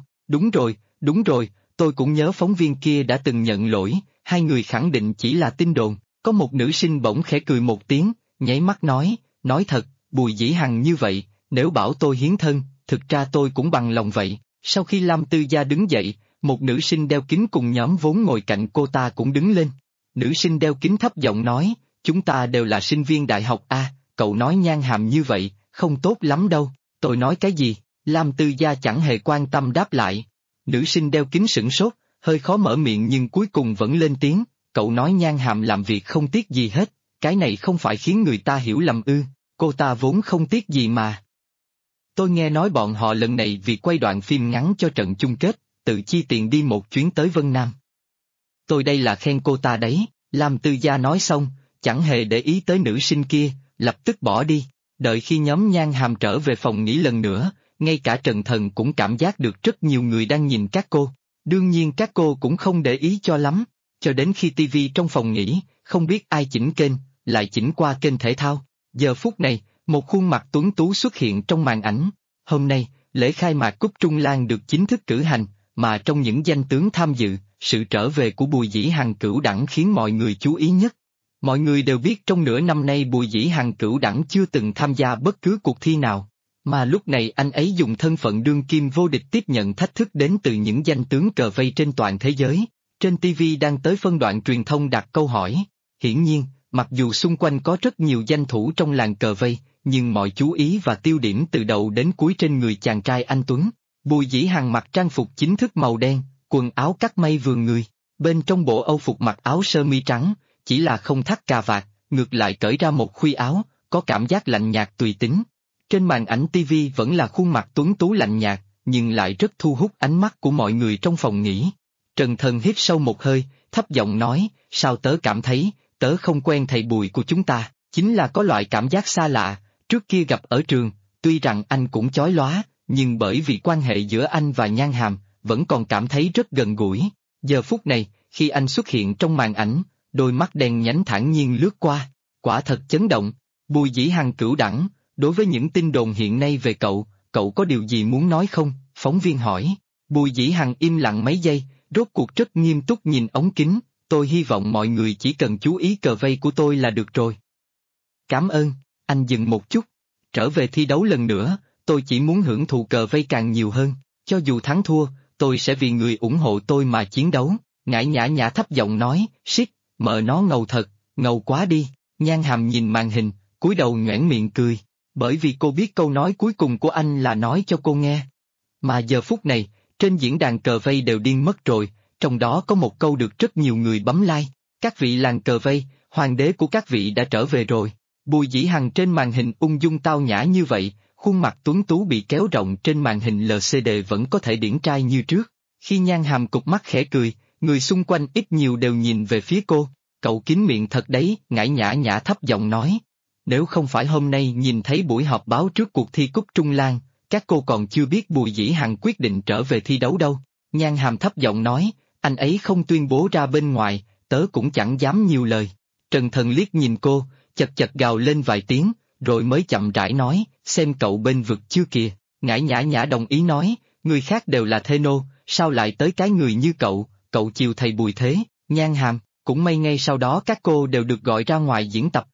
Đúng rồi, tôi cũng nhớ phóng viên kia đã từng nhận lỗi, hai người khẳng định chỉ là tin đồn. Có một nữ sinh bỗng khẽ cười một tiếng, nháy mắt nói thật, Bùi Dĩ Hằng như vậy, nếu bảo tôi hiến thân, thực ra tôi cũng bằng lòng vậy. Sau khi Lam Tư Gia đứng dậy, một nữ sinh đeo kính cùng nhóm vốn ngồi cạnh cô ta cũng đứng lên. Nữ sinh đeo kính thấp giọng nói, chúng ta đều là sinh viên đại học A, cậu nói Nhan Hàm như vậy, không tốt lắm đâu. Tôi nói cái gì? Lam Tư Gia chẳng hề quan tâm đáp lại. Nữ sinh đeo kính sửng sốt, hơi khó mở miệng nhưng cuối cùng vẫn lên tiếng, cậu nói Nhan Hàm làm việc không tiếc gì hết, cái này không phải khiến người ta hiểu lầm ư, cô ta vốn không tiếc gì mà. Tôi nghe nói bọn họ lần này vì quay đoạn phim ngắn cho trận chung kết, tự chi tiền đi một chuyến tới Vân Nam. Tôi đây là khen cô ta đấy, Lam Tư Gia nói xong, chẳng hề để ý tới nữ sinh kia, lập tức bỏ đi. Đợi khi nhóm Nhan Hàm trở về phòng nghỉ lần nữa, ngay cả Trần Thần cũng cảm giác được rất nhiều người đang nhìn các cô. Đương nhiên các cô cũng không để ý cho lắm, cho đến khi TV trong phòng nghỉ, không biết ai chỉnh kênh, lại chỉnh qua kênh thể thao. Giờ phút này, một khuôn mặt tuấn tú xuất hiện trong màn ảnh. Hôm nay, lễ khai mạc Cúp Trung Lan được chính thức cử hành, mà trong những danh tướng tham dự, sự trở về của Bùi Dĩ Hằng cửu đẳng khiến mọi người chú ý nhất. Mọi người đều biết trong nửa năm nay Bùi Dĩ Hằng cửu đẳng chưa từng tham gia bất cứ cuộc thi nào, mà lúc này anh ấy dùng thân phận đương kim vô địch tiếp nhận thách thức đến từ những danh tướng cờ vây trên toàn thế giới. Trên TV đang tới phân đoạn truyền thông đặt câu hỏi. Hiển nhiên, mặc dù xung quanh có rất nhiều danh thủ trong làng cờ vây, nhưng mọi chú ý và tiêu điểm từ đầu đến cuối trên người chàng trai anh Tuấn. Bùi Dĩ Hằng mặc trang phục chính thức màu đen, quần áo cắt may vừa người. Bên trong bộ âu phục mặc áo sơ mi trắng, chỉ là không thắt cà vạt, ngược lại cởi ra một khuy áo, có cảm giác lạnh nhạt tùy tính. Trên màn ảnh TV vẫn là khuôn mặt tuấn tú lạnh nhạt, nhưng lại rất thu hút ánh mắt của mọi người trong phòng nghỉ. Trần Thần hít sâu một hơi, thấp giọng nói, sao tớ cảm thấy, tớ không quen thầy Bùi của chúng ta, chính là có loại cảm giác xa lạ, trước kia gặp ở trường, tuy rằng anh cũng chói lóa, nhưng bởi vì quan hệ giữa anh và Nhan Hàm, vẫn còn cảm thấy rất gần gũi. Giờ phút này, khi anh xuất hiện trong màn ảnh, đôi mắt đen nhánh thản nhiên lướt qua, quả thật chấn động. Bùi Dĩ Hằng cửu đẳng, đối với những tin đồn hiện nay về cậu có điều gì muốn nói không? Phóng viên hỏi. Bùi Dĩ Hằng im lặng mấy giây, rốt cuộc rất nghiêm túc nhìn ống kính, tôi hy vọng mọi người chỉ cần chú ý cờ vây của tôi là được rồi. Cảm ơn, anh dừng một chút. Trở về thi đấu lần nữa, tôi chỉ muốn hưởng thụ cờ vây càng nhiều hơn, cho dù thắng thua, tôi sẽ vì người ủng hộ tôi mà chiến đấu. Ngải Nhã Nhã thấp giọng nói, shit, mợ nó ngầu thật, ngầu quá đi. Nhan Hàm nhìn màn hình, cúi đầu nhoẻn miệng cười, bởi vì cô biết câu nói cuối cùng của anh là nói cho cô nghe. Mà giờ phút này, trên diễn đàn cờ vây đều điên mất rồi, trong đó có một câu được rất nhiều người bấm like. Các vị làng cờ vây, hoàng đế của các vị đã trở về rồi. Bùi Dĩ Hằng trên màn hình ung dung tao nhã như vậy, khuôn mặt tuấn tú bị kéo rộng trên màn hình LCD vẫn có thể điển trai như trước. Khi Nhan Hàm cụp mắt khẽ cười, người xung quanh ít nhiều đều nhìn về phía cô. Cậu kín miệng thật đấy, Ngải Nhã Nhã thấp giọng nói. Nếu không phải hôm nay nhìn thấy buổi họp báo trước cuộc thi Cúp Trung Lan, các cô còn chưa biết Bùi Dĩ Hằng quyết định trở về thi đấu đâu. Nhan Hàm thấp giọng nói, anh ấy không tuyên bố ra bên ngoài, tớ cũng chẳng dám nhiều lời. Trần Thần liếc nhìn cô, chật chật gào lên vài tiếng, rồi mới chậm rãi nói, xem cậu bên vực chưa kìa. Ngải Nhã Nhã đồng ý nói, người khác đều là thê nô, sao lại tới cái người như cậu chiều thầy Bùi thế. Nhan Hàm, cũng may ngay sau đó các cô đều được gọi ra ngoài diễn tập.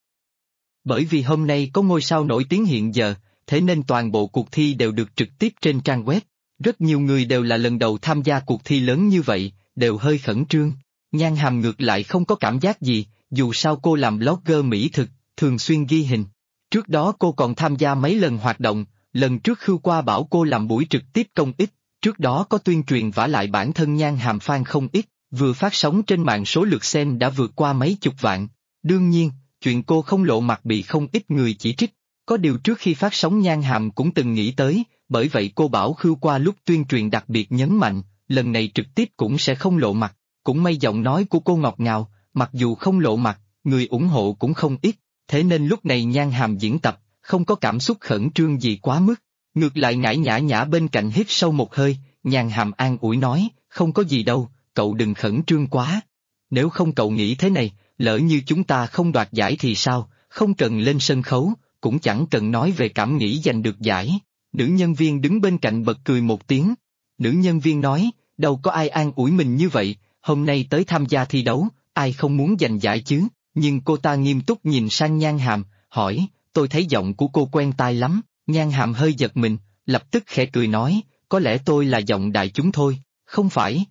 Bởi vì hôm nay có ngôi sao nổi tiếng hiện giờ, thế nên toàn bộ cuộc thi đều được trực tiếp trên trang web. Rất nhiều người đều là lần đầu tham gia cuộc thi lớn như vậy, đều hơi khẩn trương. Nhan Hàm ngược lại không có cảm giác gì, dù sao cô làm blogger mỹ thực, thường xuyên ghi hình. Trước đó cô còn tham gia mấy lần hoạt động, lần trước Khưu Qua bảo cô làm buổi trực tiếp công ích, trước đó có tuyên truyền vả lại bản thân Nhan Hàm fan không ít, vừa phát sóng trên mạng số lượt xem đã vượt qua mấy chục vạn. Đương nhiên, chuyện cô không lộ mặt bị không ít người chỉ trích, có điều trước khi phát sóng Nhan Hàm cũng từng nghĩ tới, bởi vậy cô bảo Khưu Qua lúc tuyên truyền đặc biệt nhấn mạnh, lần này trực tiếp cũng sẽ không lộ mặt, cũng may giọng nói của cô ngọt ngào, mặc dù không lộ mặt, người ủng hộ cũng không ít, thế nên lúc này Nhan Hàm diễn tập, không có cảm xúc khẩn trương gì quá mức. Ngược lại Ngải Nhã Nhã bên cạnh hít sâu một hơi, Nhan Hàm an ủi nói, không có gì đâu, cậu đừng khẩn trương quá. Nếu không cậu nghĩ thế này, lỡ như chúng ta không đoạt giải thì sao, không cần lên sân khấu, cũng chẳng cần nói về cảm nghĩ giành được giải. Nữ nhân viên đứng bên cạnh bật cười một tiếng. Nữ nhân viên nói, đâu có ai an ủi mình như vậy, hôm nay tới tham gia thi đấu, ai không muốn giành giải chứ, nhưng cô ta nghiêm túc nhìn sang Nhan Hàm, hỏi, tôi thấy giọng của cô quen tai lắm. Nhan Hàm hơi giật mình, lập tức khẽ cười nói, có lẽ tôi là giọng đại chúng thôi. Không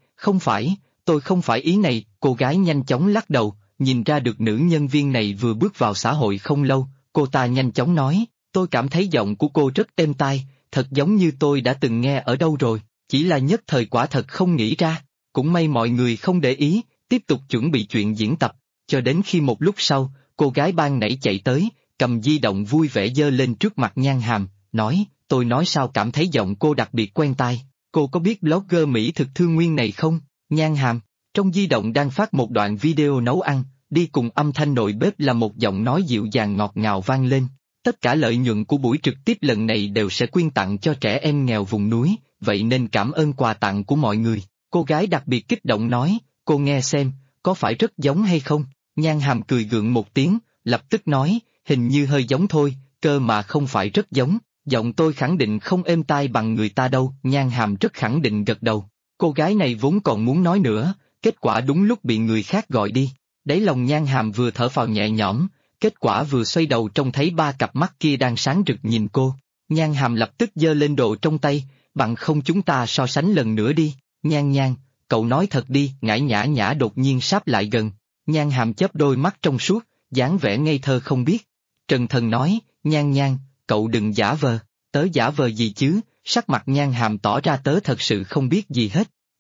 phải, tôi không phải ý này. Cô gái nhanh chóng lắc đầu, nhìn ra được nữ nhân viên này vừa bước vào xã hội không lâu, cô ta nhanh chóng nói, tôi cảm thấy giọng của cô rất êm tai, thật giống như tôi đã từng nghe ở đâu rồi, chỉ là nhất thời quả thật không nghĩ ra. Cũng may mọi người không để ý, tiếp tục chuẩn bị chuyện diễn tập, cho đến khi một lúc sau, cô gái ban nãy chạy tới, cầm di động vui vẻ giơ lên trước mặt Nhan Hàm, nói, tôi nói sao cảm thấy giọng cô đặc biệt quen tai, cô có biết blogger Mỹ thực Thương Nguyên này không? Nhan Hàm, trong di động đang phát một đoạn video nấu ăn, đi cùng âm thanh nội bếp là một giọng nói dịu dàng ngọt ngào vang lên. Tất cả lợi nhuận của buổi trực tiếp lần này đều sẽ quyên tặng cho trẻ em nghèo vùng núi, vậy nên cảm ơn quà tặng của mọi người. Cô gái đặc biệt kích động nói, cô nghe xem, có phải rất giống hay không? Nhan Hàm cười gượng một tiếng, lập tức nói, hình như hơi giống thôi, cơ mà không phải rất giống, giọng tôi khẳng định không êm tai bằng người ta đâu. Nhan Hàm rất khẳng định gật đầu. Cô gái này vốn còn muốn nói nữa, kết quả đúng lúc bị người khác gọi đi. Đáy lòng Nhan Hàm vừa thở phào nhẹ nhõm, kết quả vừa xoay đầu trông thấy ba cặp mắt kia đang sáng rực nhìn cô. Nhan Hàm lập tức giơ lên đồ trong tay, bằng không chúng ta so sánh lần nữa đi. Nhan, cậu nói thật đi. Ngải Nhã Nhã đột nhiên sáp lại gần. Nhan Hàm chớp đôi mắt trong suốt, dáng vẻ ngây thơ không biết. Trần Thần nói, Nhan, cậu đừng giả vờ. Tớ giả vờ gì chứ? Sắc mặt Nhan Hàm tỏ ra tớ thật sự không biết gì hết.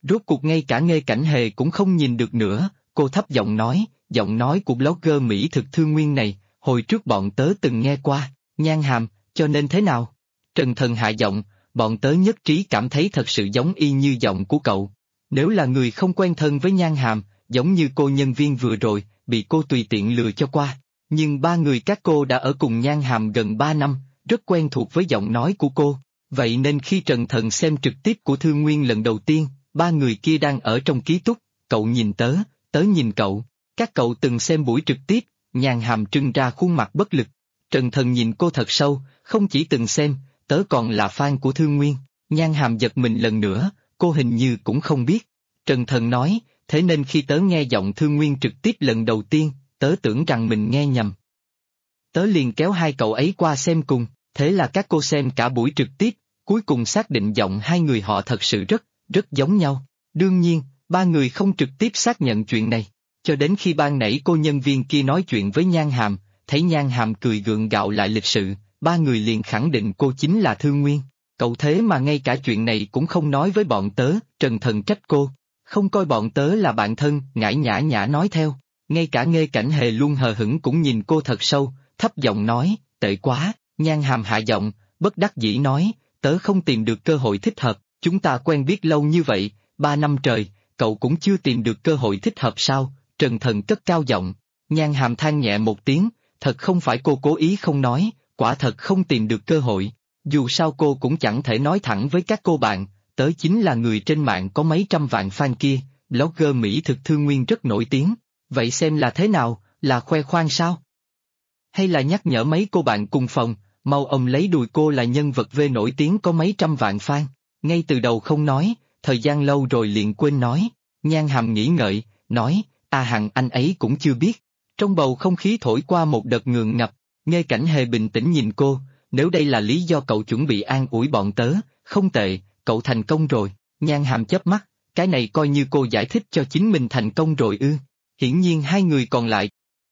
Rốt cuộc ngay cả Nghê Cảnh Hề cũng không nhìn được nữa, cô thấp giọng nói, giọng nói của blogger Mỹ thực Thương Nguyên này, hồi trước bọn tớ từng nghe qua, Nhan Hàm, cho nên thế nào? Trần Thần hạ giọng, bọn tớ nhất trí cảm thấy thật sự giống y như giọng của cậu. Nếu là người không quen thân với Nhan Hàm, giống như cô nhân viên vừa rồi, bị cô tùy tiện lừa cho qua. Nhưng ba người các cô đã ở cùng Nhan Hàm gần 3 năm, rất quen thuộc với giọng nói của cô. Vậy nên khi Trần Thần xem trực tiếp của Thương Nguyên lần đầu tiên, ba người kia đang ở trong ký túc, cậu nhìn tớ, tớ nhìn cậu. Các cậu từng xem buổi trực tiếp, Nhan Hàm trưng ra khuôn mặt bất lực. Trần Thần nhìn cô thật sâu, không chỉ từng xem, tớ còn là fan của Thương Nguyên. Nhan Hàm giật mình lần nữa, cô hình như cũng không biết. Trần Thần nói, thế nên khi tớ nghe giọng Thương Nguyên trực tiếp lần đầu tiên, tớ tưởng rằng mình nghe nhầm. Tớ liền kéo hai cậu ấy qua xem cùng, thế là các cô xem cả buổi trực tiếp, cuối cùng xác định giọng hai người họ thật sự rất giống nhau. Đương nhiên, ba người không trực tiếp xác nhận chuyện này, cho đến khi ban nãy cô nhân viên kia nói chuyện với Nhan Hàm, thấy Nhan Hàm cười gượng gạo lại lịch sự, ba người liền khẳng định cô chính là Thương Nguyên. Cậu thế mà ngay cả chuyện này cũng không nói với bọn tớ, Trần Thần trách cô. Không coi bọn tớ là bạn thân, ngải nhã nhã nói theo. Ngay cả Nghê Cảnh Hề luôn hờ hững cũng nhìn cô thật sâu, thấp giọng nói, tệ quá. Nhan Hàm hạ giọng, bất đắc dĩ nói, tớ không tìm được cơ hội thích hợp, chúng ta quen biết lâu như vậy, 3 năm trời, cậu cũng chưa tìm được cơ hội thích hợp sao? Trần Thần cất cao giọng. Nhan Hàm than nhẹ một tiếng, thật không phải cô cố ý không nói, quả thật không tìm được cơ hội. Dù sao cô cũng chẳng thể nói thẳng với các cô bạn, tớ chính là người trên mạng có mấy trăm vạn fan kia, blogger Mỹ thực Thương Nguyên rất nổi tiếng. Vậy xem là thế nào, là khoe khoang sao? Hay là nhắc nhở mấy cô bạn cùng phòng, mau ông lấy đùi cô là nhân vật V nổi tiếng có mấy trăm vạn fan, ngay từ đầu không nói, thời gian lâu rồi liền quên nói. Nhan Hàm nghĩ ngợi, nói, Hằng anh ấy cũng chưa biết. Trong bầu không khí thổi qua một đợt ngượng ngập, Nghê Cảnh Hề bình tĩnh nhìn cô, nếu đây là lý do cậu chuẩn bị an ủi bọn tớ, không tệ, cậu thành công rồi. Nhan Hàm chớp mắt, cái này coi như cô giải thích cho chính mình thành công rồi ư? Hiển nhiên hai người còn lại.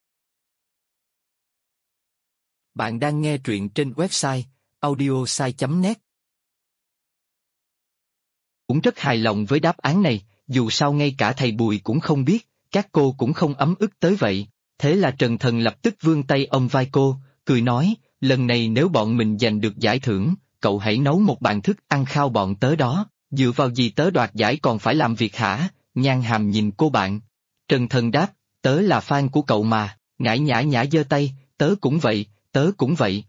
Bạn đang nghe truyện trên website audiosai.net. Cũng rất hài lòng với đáp án này, dù sao ngay cả thầy Bùi cũng không biết, các cô cũng không ấm ức tới vậy. Thế là Trần Thần lập tức vươn tay ôm vai cô, cười nói, lần này nếu bọn mình giành được giải thưởng, cậu hãy nấu một bàn thức ăn khao bọn tớ đó, dựa vào gì tớ đoạt giải còn phải làm việc hả? Nhan Hàm nhìn cô bạn. Trần Thần đáp, tớ là fan của cậu mà, ngải nhã nhã giơ tay, tớ cũng vậy, tớ cũng vậy.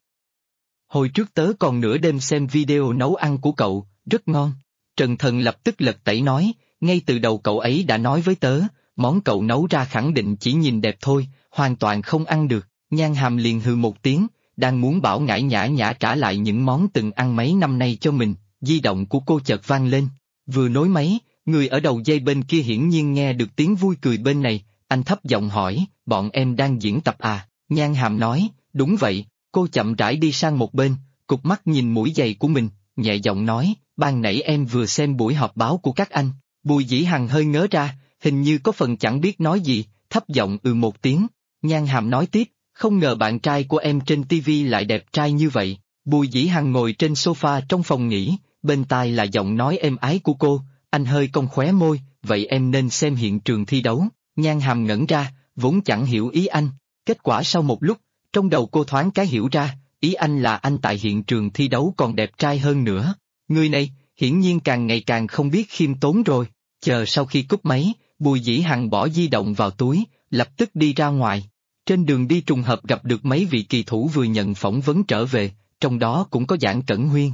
Hồi trước tớ còn nửa đêm xem video nấu ăn của cậu, rất ngon. Trần Thần lập tức lật tẩy nói, ngay từ đầu cậu ấy đã nói với tớ, món cậu nấu ra khẳng định chỉ nhìn đẹp thôi, hoàn toàn không ăn được. Nhan Hàm liền hừ một tiếng, đang muốn bảo ngải nhã nhã trả lại những món từng ăn mấy năm nay cho mình, di động của cô chợt vang lên. Vừa nối máy, người ở đầu dây bên kia hiển nhiên nghe được tiếng vui cười bên này, anh thấp giọng hỏi, bọn em đang diễn tập à? Nhan Hàm nói, đúng vậy. Cô chậm rãi đi sang một bên, cụp mắt nhìn mũi giày của mình, nhẹ giọng nói, ban nãy em vừa xem buổi họp báo của các anh. Bùi Dĩ Hằng hơi ngớ ra, hình như có phần chẳng biết nói gì, thấp giọng một tiếng. Nhan Hàm nói tiếp, không ngờ bạn trai của em trên TV lại đẹp trai như vậy. Bùi Dĩ Hằng ngồi trên sofa trong phòng nghỉ, bên tai là giọng nói êm ái của cô, anh hơi cong khóe môi, vậy em nên xem hiện trường thi đấu. Nhan Hàm ngẩn ra, vốn chẳng hiểu ý anh, kết quả sau một lúc, trong đầu cô thoáng cái hiểu ra, ý anh là anh tại hiện trường thi đấu còn đẹp trai hơn nữa. Người này, hiển nhiên càng ngày càng không biết khiêm tốn rồi. Chờ sau khi cúp máy, Bùi Dĩ Hằng bỏ di động vào túi, lập tức đi ra ngoài. Trên đường đi trùng hợp gặp được mấy vị kỳ thủ vừa nhận phỏng vấn trở về, trong đó cũng có Giản Cẩn Huyên.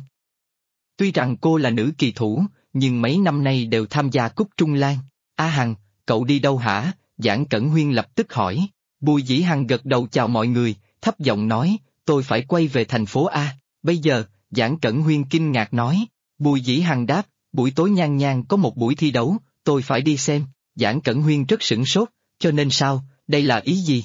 Tuy rằng cô là nữ kỳ thủ, nhưng mấy năm nay đều tham gia cúp Trung Lan. Hằng, cậu đi đâu hả? Giản Cẩn Huyên lập tức hỏi. Bùi Dĩ Hằng gật đầu chào mọi người, thấp giọng nói, tôi phải quay về thành phố A. Bây giờ, Giản Cẩn Huyên kinh ngạc nói. Bùi Dĩ Hằng đáp, buổi tối Nhan Nhan có một buổi thi đấu, tôi phải đi xem. Giản Cẩn Huyên rất sửng sốt, cho nên sao, đây là ý gì?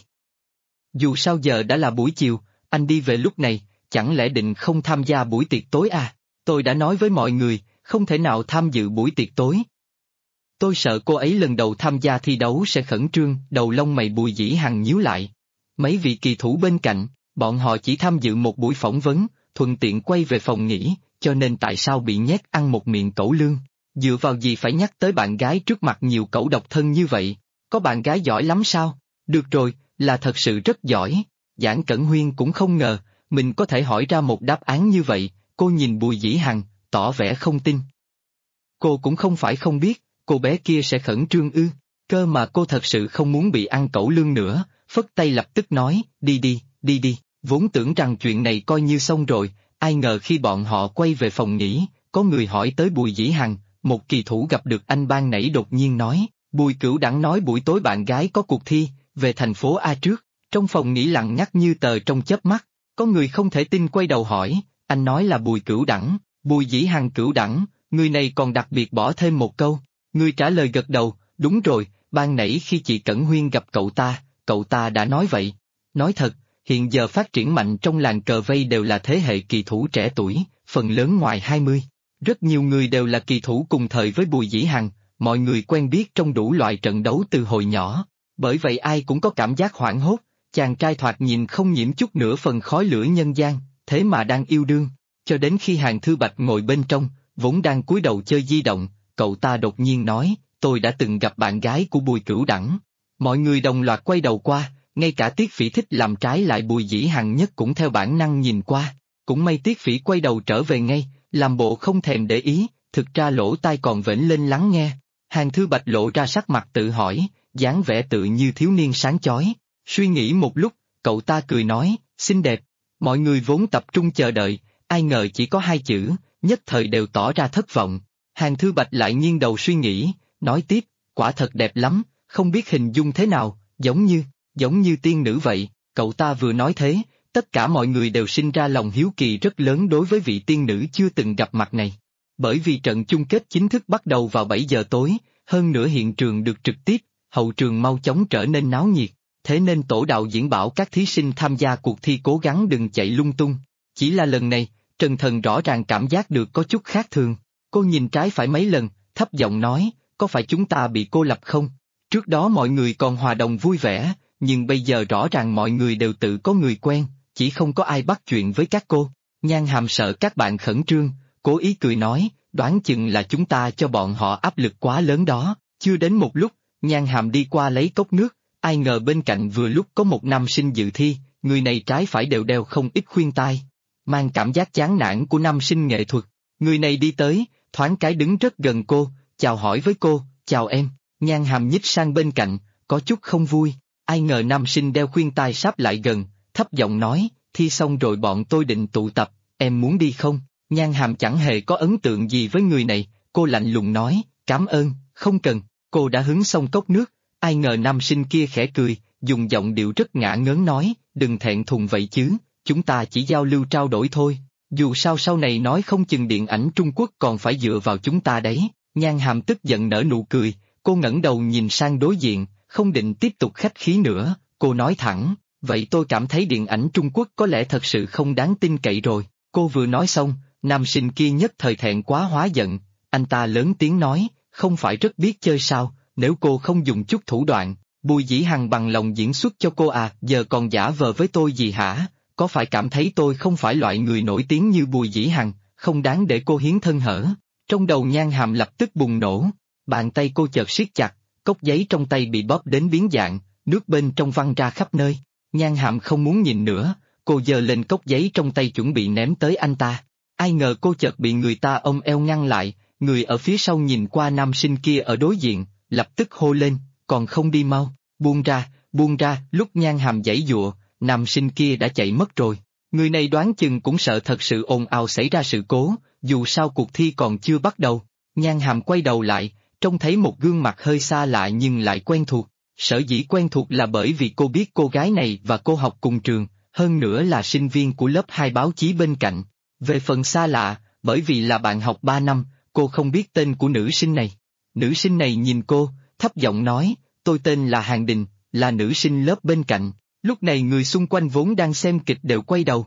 Dù sao giờ đã là buổi chiều, anh đi về lúc này, chẳng lẽ định không tham gia buổi tiệc tối à? Tôi đã nói với mọi người, không thể nào tham dự buổi tiệc tối. Tôi sợ cô ấy lần đầu tham gia thi đấu sẽ khẩn trương, đầu lông mày Bùi Dĩ Hằng nhíu lại. Mấy vị kỳ thủ bên cạnh, bọn họ chỉ tham dự một buổi phỏng vấn, thuận tiện quay về phòng nghỉ, cho nên tại sao bị nhét ăn một miệng cẩu lương? Dựa vào gì phải nhắc tới bạn gái trước mặt nhiều cẩu độc thân như vậy? Có bạn gái giỏi lắm sao? Được rồi, là thật sự rất giỏi. Giản Cẩn Huyên cũng không ngờ, mình có thể hỏi ra một đáp án như vậy, cô nhìn Bùi Dĩ Hằng, tỏ vẻ không tin. Cô cũng không phải không biết, cô bé kia sẽ khẩn trương ư, cơ mà cô thật sự không muốn bị ăn cẩu lương nữa, phất tay lập tức nói, đi đi, đi đi, vốn tưởng rằng chuyện này coi như xong rồi, ai ngờ khi bọn họ quay về phòng nghỉ, có người hỏi tới Bùi Dĩ Hằng, một kỳ thủ gặp được anh ban nãy đột nhiên nói, Bùi Cửu Đẳng nói buổi tối bạn gái có cuộc thi, về thành phố A trước, trong phòng nghỉ lặng ngắt như tờ trong chớp mắt, có người không thể tin quay đầu hỏi, anh nói là Bùi Cửu Đẳng, Bùi Dĩ Hằng Cửu Đẳng, người này còn đặc biệt bỏ thêm một câu, người trả lời gật đầu, đúng rồi, ban nãy khi chị Cẩn Huyên gặp cậu ta đã nói vậy. Nói thật, hiện giờ phát triển mạnh trong làng cờ vây đều là thế hệ kỳ thủ trẻ tuổi, phần lớn ngoài 20. Rất nhiều người đều là kỳ thủ cùng thời với Bùi Dĩ Hằng, mọi người quen biết trong đủ loại trận đấu từ hồi nhỏ, bởi vậy ai cũng có cảm giác hoảng hốt, chàng trai thoạt nhìn không nhiễm chút nửa phần khói lửa nhân gian, thế mà đang yêu đương, cho đến khi Hàn Thư Bạch ngồi bên trong, vốn đang cúi đầu chơi di động, cậu ta đột nhiên nói, tôi đã từng gặp bạn gái của Bùi Cửu Đẳng. Mọi người đồng loạt quay đầu qua, ngay cả Tiết Phỉ thích làm trái lại Bùi Dĩ Hằng nhất cũng theo bản năng nhìn qua, cũng may Tiết Phỉ quay đầu trở về ngay, làm bộ không thèm để ý, thực ra lỗ tai còn vểnh lên lắng nghe. Hàn Thư Bạch lộ ra sắc mặt tự hỏi, dáng vẻ tự như thiếu niên sáng chói, suy nghĩ một lúc, cậu ta cười nói, xinh đẹp. Mọi người vốn tập trung chờ đợi, ai ngờ chỉ có hai chữ, nhất thời đều tỏ ra thất vọng. Hàn Thư Bạch lại nghiêng đầu suy nghĩ, nói tiếp, quả thật đẹp lắm, không biết hình dung thế nào, giống như tiên nữ vậy. Cậu ta vừa nói thế, tất cả mọi người đều sinh ra lòng hiếu kỳ rất lớn đối với vị tiên nữ chưa từng gặp mặt này. Bởi vì trận chung kết chính thức bắt đầu vào 7 giờ tối, hơn nữa hiện trường được trực tiếp, hậu trường mau chóng trở nên náo nhiệt, thế nên tổ đạo diễn bảo các thí sinh tham gia cuộc thi cố gắng đừng chạy lung tung. Chỉ là lần này, Trần Thần rõ ràng cảm giác được có chút khác thường, cô nhìn trái phải mấy lần, thấp giọng nói, có phải chúng ta bị cô lập không? Trước đó mọi người còn hòa đồng vui vẻ, nhưng bây giờ rõ ràng mọi người đều tự có người quen, chỉ không có ai bắt chuyện với các cô. Nhan Hàm sợ các bạn khẩn trương, cố ý cười nói, đoán chừng là chúng ta cho bọn họ áp lực quá lớn đó. Chưa đến một lúc, Nhan Hàm đi qua lấy cốc nước, ai ngờ bên cạnh vừa lúc có một nam sinh dự thi, người này trái phải đều đeo không ít khuyên tai, mang cảm giác chán nản của nam sinh nghệ thuật. Người này đi tới, thoáng cái đứng rất gần cô, chào hỏi với cô, chào em. Nhan Hàm nhích sang bên cạnh, có chút không vui, ai ngờ nam sinh đeo khuyên tai sáp lại gần, thấp giọng nói, thi xong rồi bọn tôi định tụ tập, em muốn đi không? Nhan Hàm chẳng hề có ấn tượng gì với người này, cô lạnh lùng nói, cảm ơn, không cần. Cô đã hứng xong cốc nước, ai ngờ nam sinh kia khẽ cười, dùng giọng điệu rất ngả ngớn nói, đừng thẹn thùng vậy chứ, chúng ta chỉ giao lưu trao đổi thôi, dù sao sau này nói không chừng điện ảnh Trung Quốc còn phải dựa vào chúng ta đấy. Nhan Hàm tức giận nở nụ cười, cô ngẩng đầu nhìn sang đối diện, không định tiếp tục khách khí nữa, cô nói thẳng, vậy tôi cảm thấy điện ảnh Trung Quốc có lẽ thật sự không đáng tin cậy rồi. Cô vừa nói xong, nam sinh kia nhất thời thẹn quá hóa giận, anh ta lớn tiếng nói, không phải rất biết chơi sao, nếu cô không dùng chút thủ đoạn, Bùi Dĩ Hằng bằng lòng diễn xuất cho cô à, giờ còn giả vờ với tôi gì hả? Có phải cảm thấy tôi không phải loại người nổi tiếng như Bùi Dĩ Hằng, không đáng để cô hiến thân hở? Trong đầu Nhan Hàm lập tức bùng nổ, bàn tay cô chợt siết chặt, cốc giấy trong tay bị bóp đến biến dạng, nước bên trong văng ra khắp nơi. Nhan Hàm không muốn nhìn nữa, cô giơ lên cốc giấy trong tay chuẩn bị ném tới anh ta. Ai ngờ cô chợt bị người ta ôm eo ngăn lại, người ở phía sau nhìn qua nam sinh kia ở đối diện, lập tức hô lên, còn không đi mau, buông ra, lúc Nhan Hàm giãy giụa, nam sinh kia đã chạy mất rồi. Người này đoán chừng cũng sợ thật sự ồn ào xảy ra sự cố, dù sao cuộc thi còn chưa bắt đầu. Nhan Hàm quay đầu lại, trông thấy một gương mặt hơi xa lạ nhưng lại quen thuộc. Sở dĩ quen thuộc là bởi vì cô biết cô gái này và cô học cùng trường, hơn nữa là sinh viên của lớp 2 báo chí bên cạnh. Về phần xa lạ, bởi vì là bạn học 3 năm, cô không biết tên của nữ sinh này. Nữ sinh này nhìn cô, thấp giọng nói, tôi tên là Hàn Đình, là nữ sinh lớp bên cạnh. Lúc này người xung quanh vốn đang xem kịch đều quay đầu.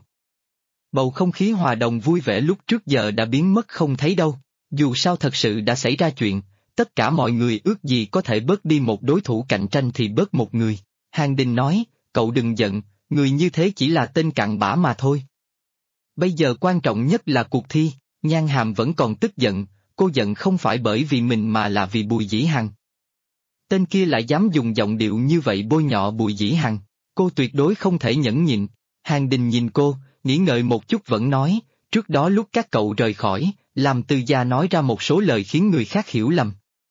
Bầu không khí hòa đồng vui vẻ lúc trước giờ đã biến mất không thấy đâu. Dù sao thật sự đã xảy ra chuyện, tất cả mọi người ước gì có thể bớt đi một đối thủ cạnh tranh thì bớt một người. Hàn Đình nói, cậu đừng giận, người như thế chỉ là tên cặn bã mà thôi. Bây giờ quan trọng nhất là cuộc thi. Nhan Hàm vẫn còn tức giận, cô giận không phải bởi vì mình mà là vì Bùi Dĩ Hằng. Tên kia lại dám dùng giọng điệu như vậy bôi nhọ Bùi Dĩ Hằng, cô tuyệt đối không thể nhẫn nhịn. Hàng Đình nhìn cô, nghĩ ngợi một chút vẫn nói, trước đó lúc các cậu rời khỏi, Lam Tư Gia nói ra một số lời khiến người khác hiểu lầm.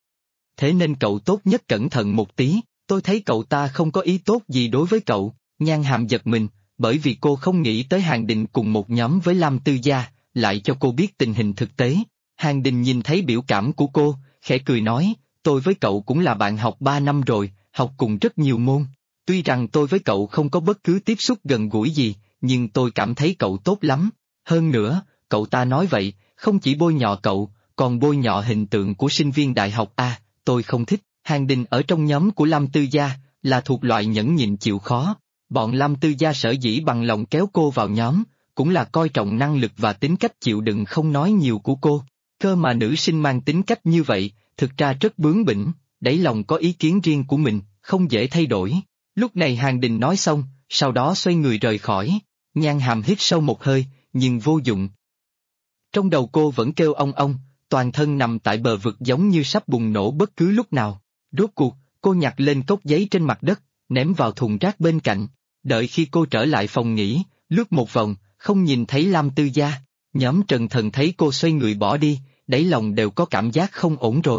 Thế nên cậu tốt nhất cẩn thận một tí, tôi thấy cậu ta không có ý tốt gì đối với cậu. Nhan Hàm giật mình, bởi vì cô không nghĩ tới Hàng Đình cùng một nhóm với Lam Tư Gia, lại cho cô biết tình hình thực tế. Hàng Đình nhìn thấy biểu cảm của cô, khẽ cười nói, tôi với cậu cũng là bạn học 3 năm rồi, học cùng rất nhiều môn. Tuy rằng tôi với cậu không có bất cứ tiếp xúc gần gũi gì, nhưng tôi cảm thấy cậu tốt lắm. Hơn nữa, cậu ta nói vậy, không chỉ bôi nhọ cậu, còn bôi nhọ hình tượng của sinh viên đại học A, tôi không thích. Hàng Đình ở trong nhóm của Lam Tư Gia, là thuộc loại nhẫn nhịn chịu khó. Bọn Lam Tư Gia sở dĩ bằng lòng kéo cô vào nhóm, cũng là coi trọng năng lực và tính cách chịu đựng không nói nhiều của cô. Cơ mà nữ sinh mang tính cách như vậy, thực ra rất bướng bỉnh, đáy lòng có ý kiến riêng của mình, không dễ thay đổi. Lúc này Hàng Đình nói xong, sau đó xoay người rời khỏi. Nhan Hàm hít sâu một hơi, nhưng vô dụng. Trong đầu cô vẫn kêu ong ong, toàn thân nằm tại bờ vực giống như sắp bùng nổ bất cứ lúc nào. Rốt cuộc, cô nhặt lên cốc giấy trên mặt đất, ném vào thùng rác bên cạnh. Đợi khi cô trở lại phòng nghỉ, lướt một vòng, không nhìn thấy Lam Tư Gia. Nhóm Trần Thần thấy cô xoay người bỏ đi, đáy lòng đều có cảm giác không ổn rồi.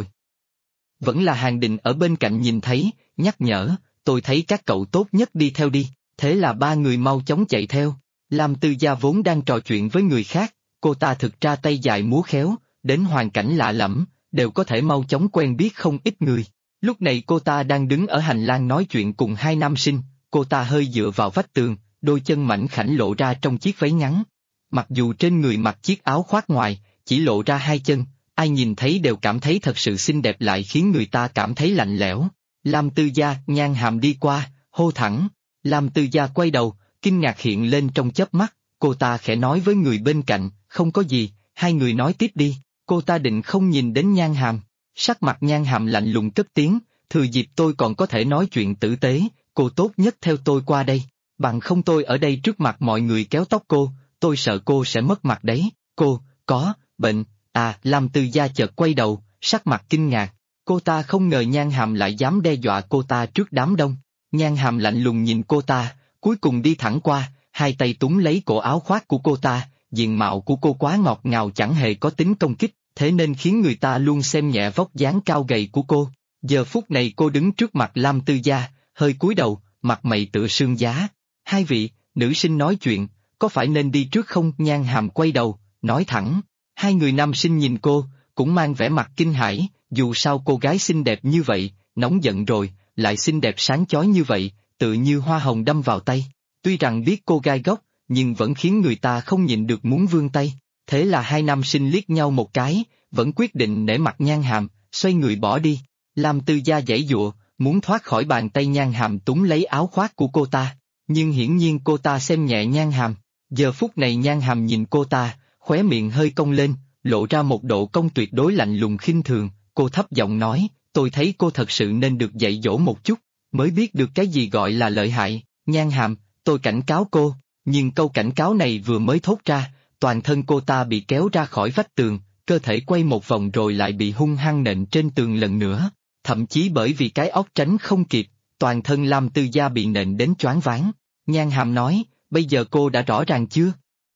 Vẫn là Hàng Đình ở bên cạnh nhìn thấy, nhắc nhở, tôi thấy các cậu tốt nhất đi theo đi. Thế là ba người mau chóng chạy theo. Lam Tư Gia vốn đang trò chuyện với người khác, cô ta thực ra tay dài múa khéo, đến hoàn cảnh lạ lẫm, đều có thể mau chóng quen biết không ít người. Lúc này cô ta đang đứng ở hành lang nói chuyện cùng hai nam sinh, cô ta hơi dựa vào vách tường, đôi chân mảnh khảnh lộ ra trong chiếc váy ngắn. Mặc dù trên người mặc chiếc áo khoác ngoài, chỉ lộ ra hai chân, ai nhìn thấy đều cảm thấy thật sự xinh đẹp lại khiến người ta cảm thấy lạnh lẽo. Lam Tư Gia, Nhan Hàm đi qua, hô thẳng. Lam Tư Gia quay đầu, kinh ngạc hiện lên trong chớp mắt, cô ta khẽ nói với người bên cạnh, không có gì, hai người nói tiếp đi. Cô ta định không nhìn đến Nhan Hàm, sắc mặt Nhan Hàm lạnh lùng cất tiếng, thừa dịp tôi còn có thể nói chuyện tử tế, cô tốt nhất theo tôi qua đây, bằng không tôi ở đây trước mặt mọi người kéo tóc cô, tôi sợ cô sẽ mất mặt đấy. Cô, có, bệnh, à, Lam Tư Gia chợt quay đầu, sắc mặt kinh ngạc, cô ta không ngờ Nhan Hàm lại dám đe dọa cô ta trước đám đông. Nhan Hàm lạnh lùng nhìn cô ta, cuối cùng đi thẳng qua, hai tay túm lấy cổ áo khoác của cô ta, diện mạo của cô quá ngọt ngào chẳng hề có tính công kích, thế nên khiến người ta luôn xem nhẹ vóc dáng cao gầy của cô. Giờ phút này cô đứng trước mặt Lam Tư Gia, hơi cúi đầu, mặt mày tựa sương giá. Hai vị, nữ sinh nói chuyện, có phải nên đi trước không? Nhan Hàm quay đầu, nói thẳng. Hai người nam sinh nhìn cô, cũng mang vẻ mặt kinh hãi, dù sao cô gái xinh đẹp như vậy, nóng giận rồi, lại xinh đẹp sáng chói như vậy, tự như hoa hồng đâm vào tay. Tuy rằng biết cô gai góc, nhưng vẫn khiến người ta không nhịn được muốn vươn tay. Thế là hai nam sinh liếc nhau một cái, vẫn quyết định nể mặt Nhan Hàm, xoay người bỏ đi. Lam Tư Gia giãy giụa, muốn thoát khỏi bàn tay Nhan Hàm túm lấy áo khoác của cô ta, nhưng hiển nhiên cô ta xem nhẹ Nhan Hàm. Giờ phút này Nhan Hàm nhìn cô ta, khóe miệng hơi cong lên, lộ ra một độ cong tuyệt đối lạnh lùng khinh thường, cô thấp giọng nói, tôi thấy cô thật sự nên được dạy dỗ một chút, mới biết được cái gì gọi là lợi hại. Nhan Hàm, tôi cảnh cáo cô, nhưng câu cảnh cáo này vừa mới thốt ra, toàn thân cô ta bị kéo ra khỏi vách tường, cơ thể quay một vòng rồi lại bị hung hăng nện trên tường lần nữa, thậm chí bởi vì cái óc tránh không kịp, toàn thân Lam Tư Gia bị nện đến choáng váng. Nhan Hàm nói, bây giờ cô đã rõ ràng chưa?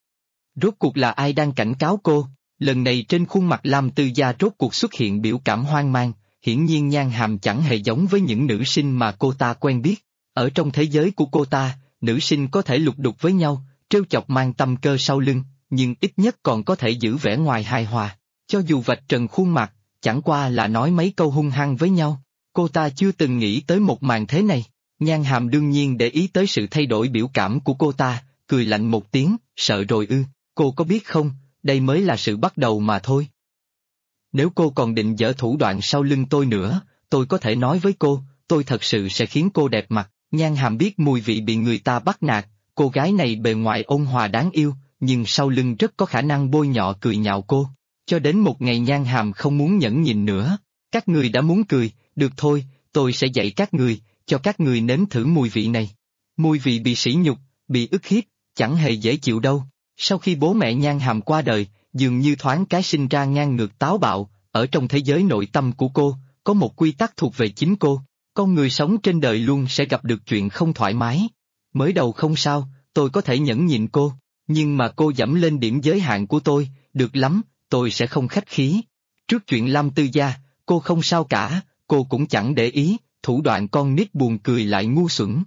Rốt cuộc là ai đang cảnh cáo cô? Lần này trên khuôn mặt Lam Tư Gia rốt cuộc xuất hiện biểu cảm hoang mang, hiển nhiên Nhan Hàm chẳng hề giống với những nữ sinh mà cô ta quen biết. Ở trong thế giới của cô ta, nữ sinh có thể lục đục với nhau, trêu chọc mang tâm cơ sau lưng, nhưng ít nhất còn có thể giữ vẻ ngoài hài hòa. Cho dù vạch trần khuôn mặt, chẳng qua là nói mấy câu hung hăng với nhau. Cô ta chưa từng nghĩ tới một màn thế này. Nhan Hàm đương nhiên để ý tới sự thay đổi biểu cảm của cô ta, cười lạnh một tiếng, sợ rồi ư, cô có biết không, đây mới là sự bắt đầu mà thôi. Nếu cô còn định giở thủ đoạn sau lưng tôi nữa, tôi có thể nói với cô, tôi thật sự sẽ khiến cô đẹp mặt. Nhan Hàm biết mùi vị bị người ta bắt nạt, cô gái này bề ngoài ôn hòa đáng yêu, nhưng sau lưng rất có khả năng bôi nhọ cười nhạo cô. Cho đến một ngày Nhan Hàm không muốn nhẫn nhịn nữa, các người đã muốn cười, được thôi, tôi sẽ dạy các người, cho các người nếm thử mùi vị này. Mùi vị bị sỉ nhục, bị ức hiếp, chẳng hề dễ chịu đâu. Sau khi bố mẹ Nhan Hàm qua đời, dường như thoáng cái sinh ra ngang ngược táo bạo, ở trong thế giới nội tâm của cô, có một quy tắc thuộc về chính cô. Con người sống trên đời luôn sẽ gặp được chuyện không thoải mái. Mới đầu không sao, tôi có thể nhẫn nhịn cô, nhưng mà cô dẫm lên điểm giới hạn của tôi, được lắm, tôi sẽ không khách khí. Trước chuyện Lam Tư Gia, cô không sao cả, cô cũng chẳng để ý, thủ đoạn con nít buồn cười lại ngu xuẩn.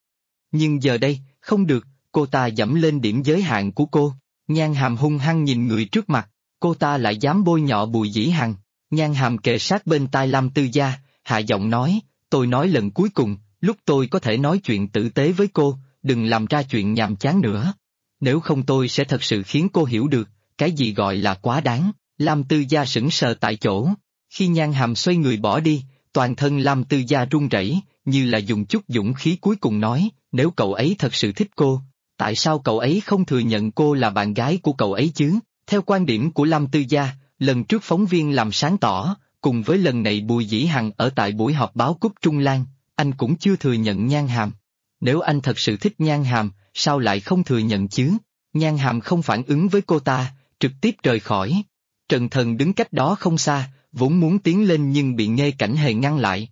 Nhưng giờ đây, không được, cô ta dẫm lên điểm giới hạn của cô. Nhan Hàm hung hăng nhìn người trước mặt, cô ta lại dám bôi nhọ Bùi Dĩ Hằng. Nhan Hàm kề sát bên tai Lam Tư Gia, hạ giọng nói, tôi nói lần cuối cùng, lúc tôi có thể nói chuyện tử tế với cô, đừng làm ra chuyện nhàm chán nữa. Nếu không tôi sẽ thật sự khiến cô hiểu được, cái gì gọi là quá đáng. Lam Tư Gia sững sờ tại chỗ. Khi Nhan Hàm xoay người bỏ đi, toàn thân Lam Tư Gia run rẩy, như là dùng chút dũng khí cuối cùng nói, nếu cậu ấy thật sự thích cô, tại sao cậu ấy không thừa nhận cô là bạn gái của cậu ấy chứ? Theo quan điểm của Lam Tư Gia, lần trước phóng viên làm sáng tỏ, cùng với lần này Bùi Dĩ Hằng ở tại buổi họp báo Cúc Trung Lan, anh cũng chưa thừa nhận Nhan Hàm. Nếu anh thật sự thích Nhan Hàm, sao lại không thừa nhận chứ? Nhan Hàm không phản ứng với cô ta, trực tiếp rời khỏi. Trần Thần đứng cách đó không xa, vốn muốn tiến lên nhưng bị Nghê Cảnh Hề ngăn lại.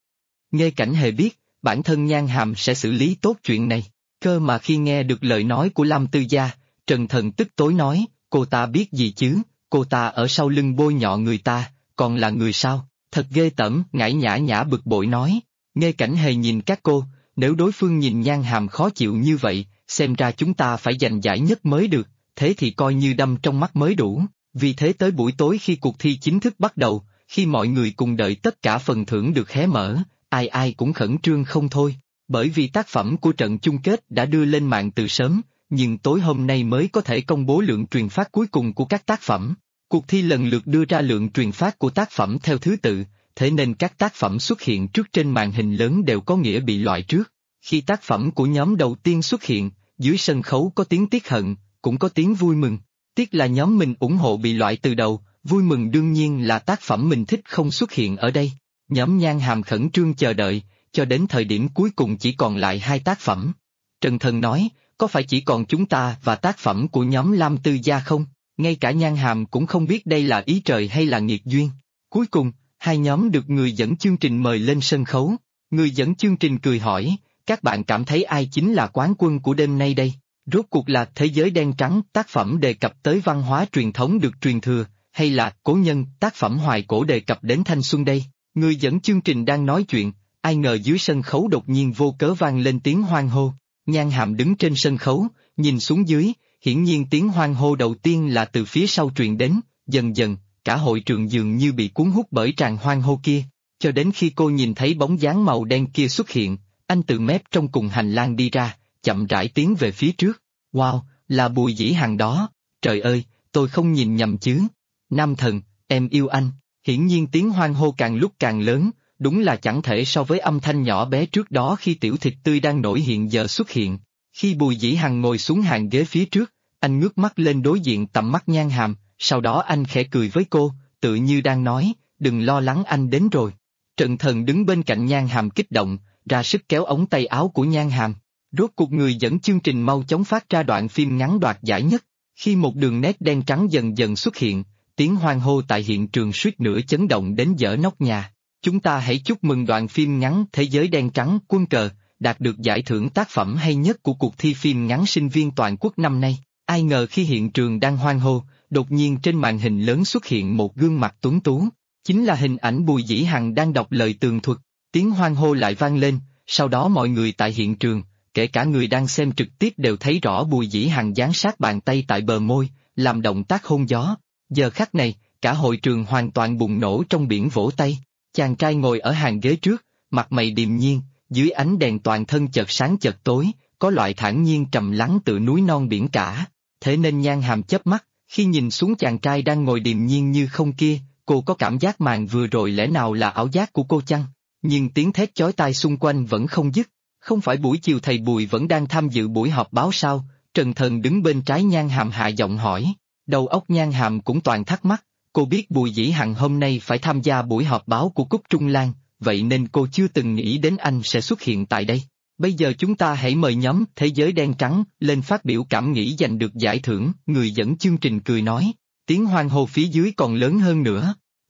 Nghê Cảnh Hề biết, bản thân Nhan Hàm sẽ xử lý tốt chuyện này, cơ mà khi nghe được lời nói của Lam Tư Gia, Trần Thần tức tối nói, cô ta biết gì chứ, cô ta ở sau lưng bôi nhọ người ta, còn là người sao, thật ghê tởm, ngải nhã nhã bực bội nói. Nghê Cảnh Hề nhìn các cô, nếu đối phương nhìn Nhan Hàm khó chịu như vậy, xem ra chúng ta phải giành giải nhất mới được, thế thì coi như đâm trong mắt mới đủ. Vì thế tới buổi tối khi cuộc thi chính thức bắt đầu, khi mọi người cùng đợi tất cả phần thưởng được hé mở, ai ai cũng khẩn trương không thôi, bởi vì tác phẩm của trận chung kết đã đưa lên mạng từ sớm, nhưng tối hôm nay mới có thể công bố lượng truyền phát cuối cùng của các tác phẩm. Cuộc thi lần lượt đưa ra lượng truyền phát của tác phẩm theo thứ tự, thế nên các tác phẩm xuất hiện trước trên màn hình lớn đều có nghĩa bị loại trước. Khi tác phẩm của nhóm đầu tiên xuất hiện, dưới sân khấu có tiếng tiếc hận, cũng có tiếng vui mừng. Tiếc là nhóm mình ủng hộ bị loại từ đầu, vui mừng đương nhiên là tác phẩm mình thích không xuất hiện ở đây. Nhóm Nhan Hàm khẩn trương chờ đợi, cho đến thời điểm cuối cùng chỉ còn lại 2 tác phẩm. Trần Thần nói, có phải chỉ còn chúng ta và tác phẩm của nhóm Lam Tư Gia không? Ngay cả Nhan Hàm cũng không biết đây là ý trời hay là nghiệt duyên. Cuối cùng, 2 nhóm được người dẫn chương trình mời lên sân khấu. Người dẫn chương trình cười hỏi, các bạn cảm thấy ai chính là quán quân của đêm nay đây? Rốt cuộc là Thế giới đen trắng, tác phẩm đề cập tới văn hóa truyền thống được truyền thừa, hay là Cố nhân, tác phẩm hoài cổ đề cập đến thanh xuân đây? Người dẫn chương trình đang nói chuyện, ai ngờ dưới sân khấu đột nhiên vô cớ vang lên tiếng hoan hô. Nhan Hàm đứng trên sân khấu, nhìn xuống dưới, hiển nhiên tiếng hoan hô đầu tiên là từ phía sau truyền đến, dần dần, cả hội trường dường như bị cuốn hút bởi tràng hoan hô kia, cho đến khi cô nhìn thấy bóng dáng màu đen kia xuất hiện, anh từ mép trong cùng hành lang đi ra, chậm rãi tiến về phía trước. Wow, là Bùi Dĩ Hằng đó, trời ơi, tôi không nhìn nhầm chứ. Nam thần, em yêu anh. Hiển nhiên tiếng hoan hô càng lúc càng lớn, đúng là chẳng thể so với âm thanh nhỏ bé trước đó khi Tiểu Thịt Tươi đang nổi hiện giờ xuất hiện. Khi Bùi Dĩ Hằng ngồi xuống hàng ghế phía trước, anh ngước mắt lên đối diện tầm mắt Nhan Hàm, sau đó anh khẽ cười với cô, tự như đang nói, đừng lo lắng anh đến rồi. Trần Thần đứng bên cạnh Nhan Hàm kích động, ra sức kéo ống tay áo của Nhan Hàm. Rốt cuộc người dẫn chương trình mau chóng phát ra đoạn phim ngắn đoạt giải nhất. Khi một đường nét đen trắng dần dần xuất hiện, tiếng hoan hô tại hiện trường suýt nữa chấn động đến dở nóc nhà. Chúng ta hãy chúc mừng đoạn phim ngắn Thế giới đen trắng Quân Cờ, đạt được giải thưởng tác phẩm hay nhất của cuộc thi phim ngắn sinh viên toàn quốc năm nay. Ai ngờ khi hiện trường đang hoan hô, đột nhiên trên màn hình lớn xuất hiện một gương mặt tuấn tú. Chính là hình ảnh Bùi Dĩ Hằng đang đọc lời tường thuật. Tiếng hoan hô lại vang lên, sau đó mọi người tại hiện trường, kể cả người đang xem trực tiếp đều thấy rõ Bùi Dĩ Hằng dán sát bàn tay tại bờ môi, làm động tác hôn gió. Giờ khắc này, cả hội trường hoàn toàn bùng nổ trong biển vỗ tay. Chàng trai ngồi ở hàng ghế trước, mặt mày điềm nhiên, dưới ánh đèn toàn thân chợt sáng chợt tối, có loại thản nhiên trầm lắng tự núi non biển cả. Thế nên Nhan Hàm chớp mắt, khi nhìn xuống chàng trai đang ngồi điềm nhiên như không kia, cô có cảm giác màn vừa rồi lẽ nào là ảo giác của cô chăng? Nhưng tiếng thét chói tai xung quanh vẫn không dứt. Không phải buổi chiều thầy Bùi vẫn đang tham dự buổi họp báo sao? Trần Thần đứng bên trái Nhan Hàm hạ giọng hỏi. Đầu óc Nhan Hàm cũng toàn thắc mắc, cô biết Bùi Dĩ Hằng hôm nay phải tham gia buổi họp báo của Cúc Trung Lan, vậy nên cô chưa từng nghĩ đến anh sẽ xuất hiện tại đây. Bây giờ chúng ta hãy mời nhóm Thế giới đen trắng lên phát biểu cảm nghĩ giành được giải thưởng, người dẫn chương trình cười nói. Tiếng hoan hô phía dưới còn lớn hơn nữa.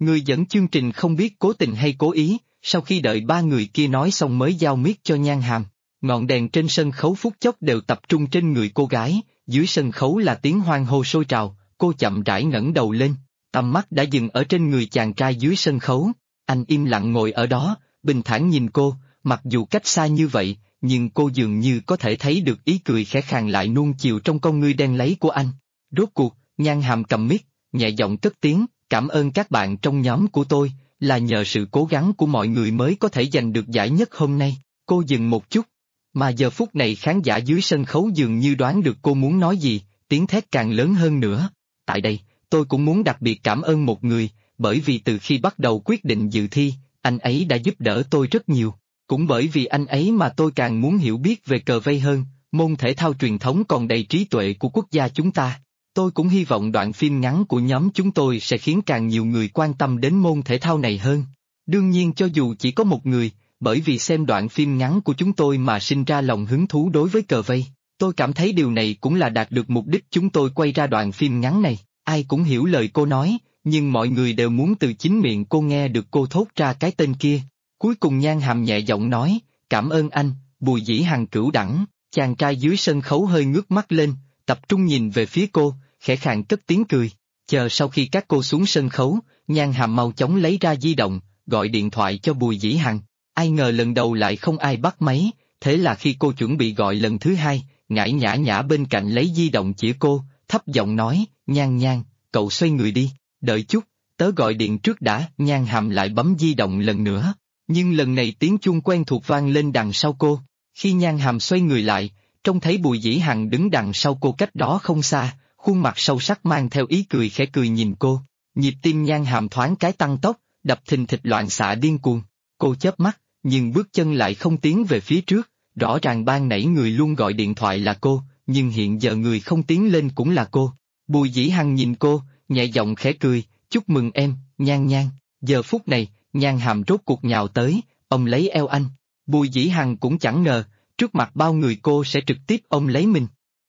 Người dẫn chương trình không biết cố tình hay cố ý, sau khi đợi ba người kia nói xong mới giao mic cho Nhan Hàm. Ngọn đèn trên sân khấu phút chốc đều tập trung trên người cô gái, dưới sân khấu là tiếng hoan hô sôi trào, cô chậm rãi ngẩng đầu lên, tầm mắt đã dừng ở trên người chàng trai dưới sân khấu. Anh im lặng ngồi ở đó, bình thản nhìn cô, mặc dù cách xa như vậy, nhưng cô dường như có thể thấy được ý cười khẽ khàng lại nuông chiều trong con ngươi đen láy của anh. Rốt cuộc, Nhan Hàm cầm mic, nhẹ giọng cất tiếng, cảm ơn các bạn trong nhóm của tôi, là nhờ sự cố gắng của mọi người mới có thể giành được giải nhất hôm nay. Cô dừng một chút, mà giờ phút này khán giả dưới sân khấu dường như đoán được cô muốn nói gì, tiếng thét càng lớn hơn nữa. Tại đây, tôi cũng muốn đặc biệt cảm ơn một người, bởi vì từ khi bắt đầu quyết định dự thi, anh ấy đã giúp đỡ tôi rất nhiều. Cũng bởi vì anh ấy mà tôi càng muốn hiểu biết về cờ vây hơn, môn thể thao truyền thống còn đầy trí tuệ của quốc gia chúng ta. Tôi cũng hy vọng đoạn phim ngắn của nhóm chúng tôi sẽ khiến càng nhiều người quan tâm đến môn thể thao này hơn. Đương nhiên cho dù chỉ có một người, bởi vì xem đoạn phim ngắn của chúng tôi mà sinh ra lòng hứng thú đối với cờ vây, tôi cảm thấy điều này cũng là đạt được mục đích chúng tôi quay ra đoạn phim ngắn này. Ai cũng hiểu lời cô nói, nhưng mọi người đều muốn từ chính miệng cô nghe được cô thốt ra cái tên kia. Cuối cùng Nhan Hàm nhẹ giọng nói, cảm ơn anh, Bùi Dĩ Hằng Cửu Đẳng. Chàng trai dưới sân khấu hơi ngước mắt lên, tập trung nhìn về phía cô, khẽ khàng cất tiếng cười. Chờ sau khi các cô xuống sân khấu, Nhan Hàm mau chóng lấy ra di động, gọi điện thoại cho Bùi Dĩ Hằng. Ai ngờ lần đầu lại không ai bắt máy, thế là khi cô chuẩn bị gọi lần thứ hai, Ngải Nhã Nhã bên cạnh lấy di động chỉ cô, thấp giọng nói, Nhan Nhan, cậu xoay người đi, đợi chút, tớ gọi điện trước đã. Nhan Hàm lại bấm di động lần nữa, nhưng lần này tiếng chuông quen thuộc vang lên đằng sau cô. Khi Nhan Hàm xoay người lại, trông thấy Bùi Dĩ Hằng đứng đằng sau cô cách đó không xa, khuôn mặt sâu sắc mang theo ý cười khẽ cười nhìn cô. Nhịp tim Nhan Hàm thoáng cái tăng tốc, đập thình thịch loạn xạ điên cuồng. Cô chớp mắt, nhưng bước chân lại không tiến về phía trước, rõ ràng ban nãy người luôn gọi điện thoại là cô, nhưng hiện giờ người không tiến lên cũng là cô. Bùi Dĩ Hằng nhìn cô, nhẹ giọng khẽ cười, chúc mừng em, Nhan Nhan. Giờ phút này, Nhan Hàm rốt cuộc nhào tới, ôm lấy eo anh. Bùi Dĩ Hằng cũng chẳng ngờ, trước mặt bao người cô sẽ trực tiếp ôm lấy mình.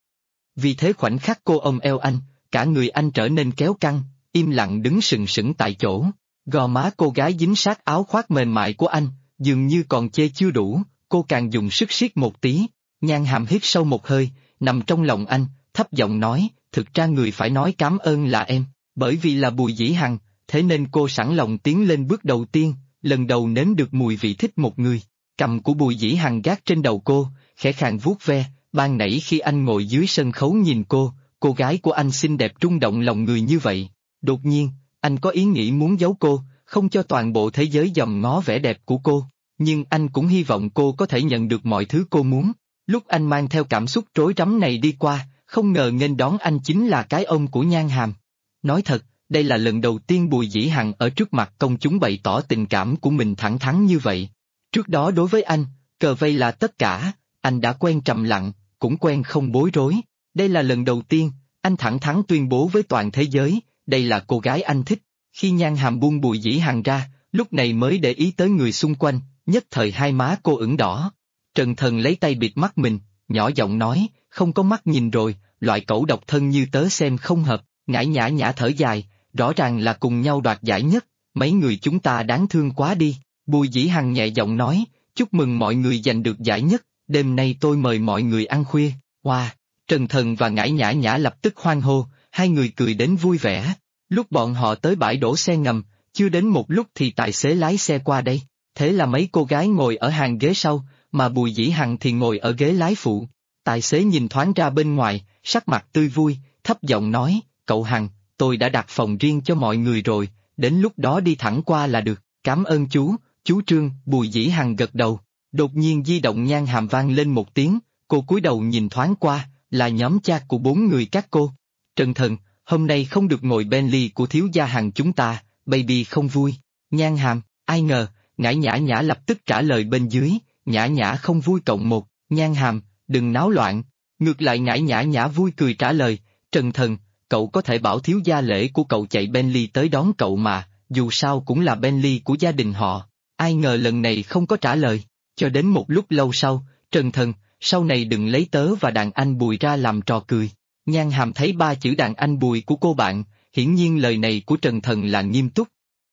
Vì thế khoảnh khắc cô ôm eo anh, cả người anh trở nên kéo căng, im lặng đứng sừng sững tại chỗ. Gò má cô gái dính sát áo khoác mềm mại của anh, dường như còn chê chưa đủ, cô càng dùng sức siết một tí. Nhan Hàm hít sâu một hơi, nằm trong lòng anh, thấp giọng nói, thực ra người phải nói cảm ơn là em, bởi vì là Bùi Dĩ Hằng, thế nên cô sẵn lòng tiến lên bước đầu tiên, lần đầu nếm được mùi vị thích một người. Cầm của Bùi Dĩ Hằng gác trên đầu cô, khẽ khàng vuốt ve, ban nãy khi anh ngồi dưới sân khấu nhìn cô gái của anh xinh đẹp rung động lòng người như vậy. Đột nhiên, anh có ý nghĩ muốn giấu cô, không cho toàn bộ thế giới dòm ngó vẻ đẹp của cô, nhưng anh cũng hy vọng cô có thể nhận được mọi thứ cô muốn. Lúc anh mang theo cảm xúc rối rắm này đi qua, không ngờ nghênh đón anh chính là cái ôm của Nhan Hàm. Nói thật, đây là lần đầu tiên Bùi Dĩ Hằng ở trước mặt công chúng bày tỏ tình cảm của mình thẳng thắn như vậy. Trước đó đối với anh, cờ vây là tất cả, anh đã quen trầm lặng, cũng quen không bối rối. Đây là lần đầu tiên, anh thẳng thắn tuyên bố với toàn thế giới, đây là cô gái anh thích. Khi Nhan Hàm buông Bùi Dĩ Hằng ra, lúc này mới để ý tới người xung quanh, nhất thời hai má cô ửng đỏ. Trần Thần lấy tay bịt mắt mình, nhỏ giọng nói, không có mắt nhìn rồi, loại cẩu độc thân như tớ xem không hợp. Ngải Nhã Nhã thở dài, rõ ràng là cùng nhau đoạt giải nhất, mấy người chúng ta đáng thương quá đi. Bùi Dĩ Hằng nhẹ giọng nói, chúc mừng mọi người giành được giải nhất, đêm nay tôi mời mọi người ăn khuya. Wow! Trần Thần và Ngải Nhã Nhã lập tức hoan hô, hai người cười đến vui vẻ. Lúc bọn họ tới bãi đổ xe ngầm, chưa đến một lúc thì tài xế lái xe qua đây, thế là mấy cô gái ngồi ở hàng ghế sau, mà Bùi Dĩ Hằng thì ngồi ở ghế lái phụ. Tài xế nhìn thoáng ra bên ngoài, sắc mặt tươi vui, thấp giọng nói, cậu Hằng, tôi đã đặt phòng riêng cho mọi người rồi, đến lúc đó đi thẳng qua là được, cảm ơn chú Trương. Bùi Dĩ Hằng gật đầu. Đột nhiên di động Nhan Hàm vang lên một tiếng, cô cúi đầu nhìn thoáng qua, là nhóm chat của bốn người các cô. Trần Thần, hôm nay không được ngồi Bentley của thiếu gia Hằng chúng ta, baby không vui. Nhan Hàm, ai ngờ, Ngải Nhã Nhã lập tức trả lời bên dưới, Nhã Nhã không vui cộng một. Nhan Hàm, đừng náo loạn. Ngược lại Ngải Nhã Nhã vui cười trả lời, Trần Thần, cậu có thể bảo thiếu gia lễ của cậu chạy Bentley tới đón cậu mà, dù sao cũng là Bentley của gia đình họ. Ai ngờ lần này không có trả lời, cho đến một lúc lâu sau, Trần Thần, sau này đừng lấy tớ và đàn anh Bùi ra làm trò cười. Nhan Hàm thấy ba chữ đàn anh Bùi của cô bạn, hiển nhiên lời này của Trần Thần là nghiêm túc.